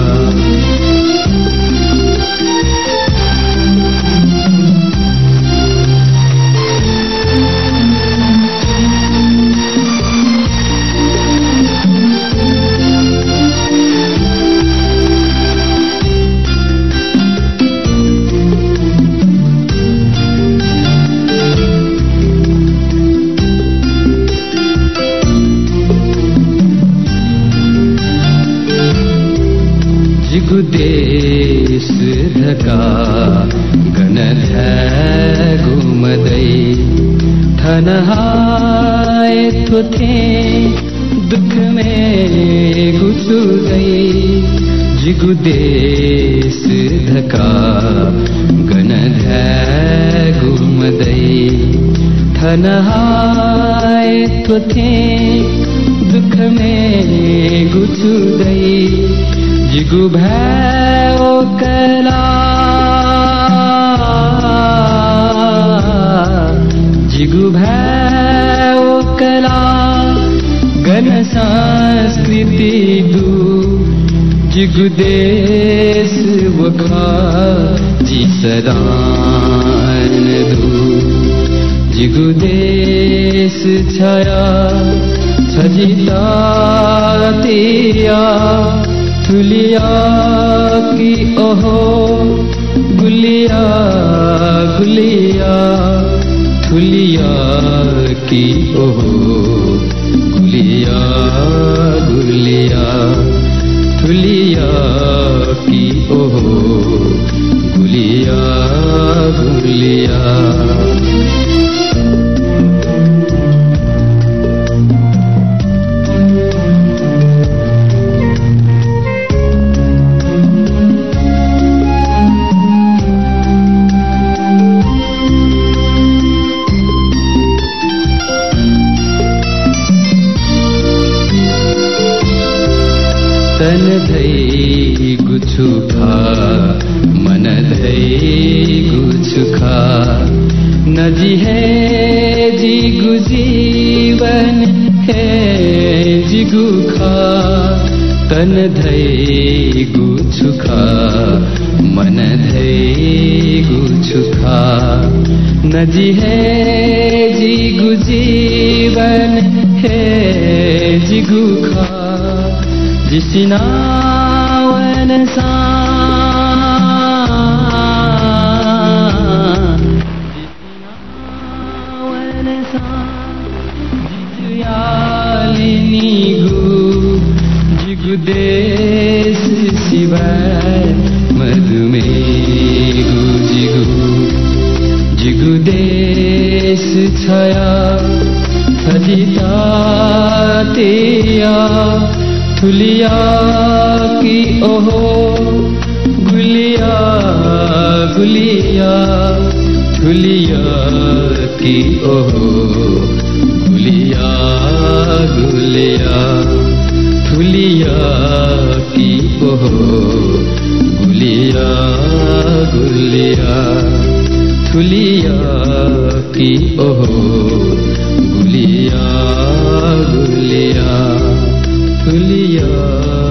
देश धका गणध घुमदै थनहाय थोथे दुख में घुसुदै जिगु देश धका गणध घुमदै थनहाय थोथे दुख में घुसुदै जिगु भयो कला जिगु भयो कला गण संस्कृति दु जिगु देश वखा जी सदान दु जिगु देश छया छजिता तिया फुलिया की ओहो गुलिया गुलिया फुलिया की ओहो गुलिया गुलिया फुलिया की ओहो गुलिया गुलिया तन धै गुछुखा मन धै गुछुखा नजी है जिगु जीवन है जिगु खा तन धै गुछुखा मन धै गुछुखा नजी है जिगु जीवन है जिगु खा जिसिनावन सा जिजुयालिनी जिगु देश शिवाय मधुमेघु जिगु जिगु देश छया छजिता तिया फुलिया की ओहो गुलिया गुलिया फुलिया की ओहो गुलिया गुलिया फुलिया की ओहो गुलिया गुलिया फुलिया की ओहो गुलिया गुलिया फुलिया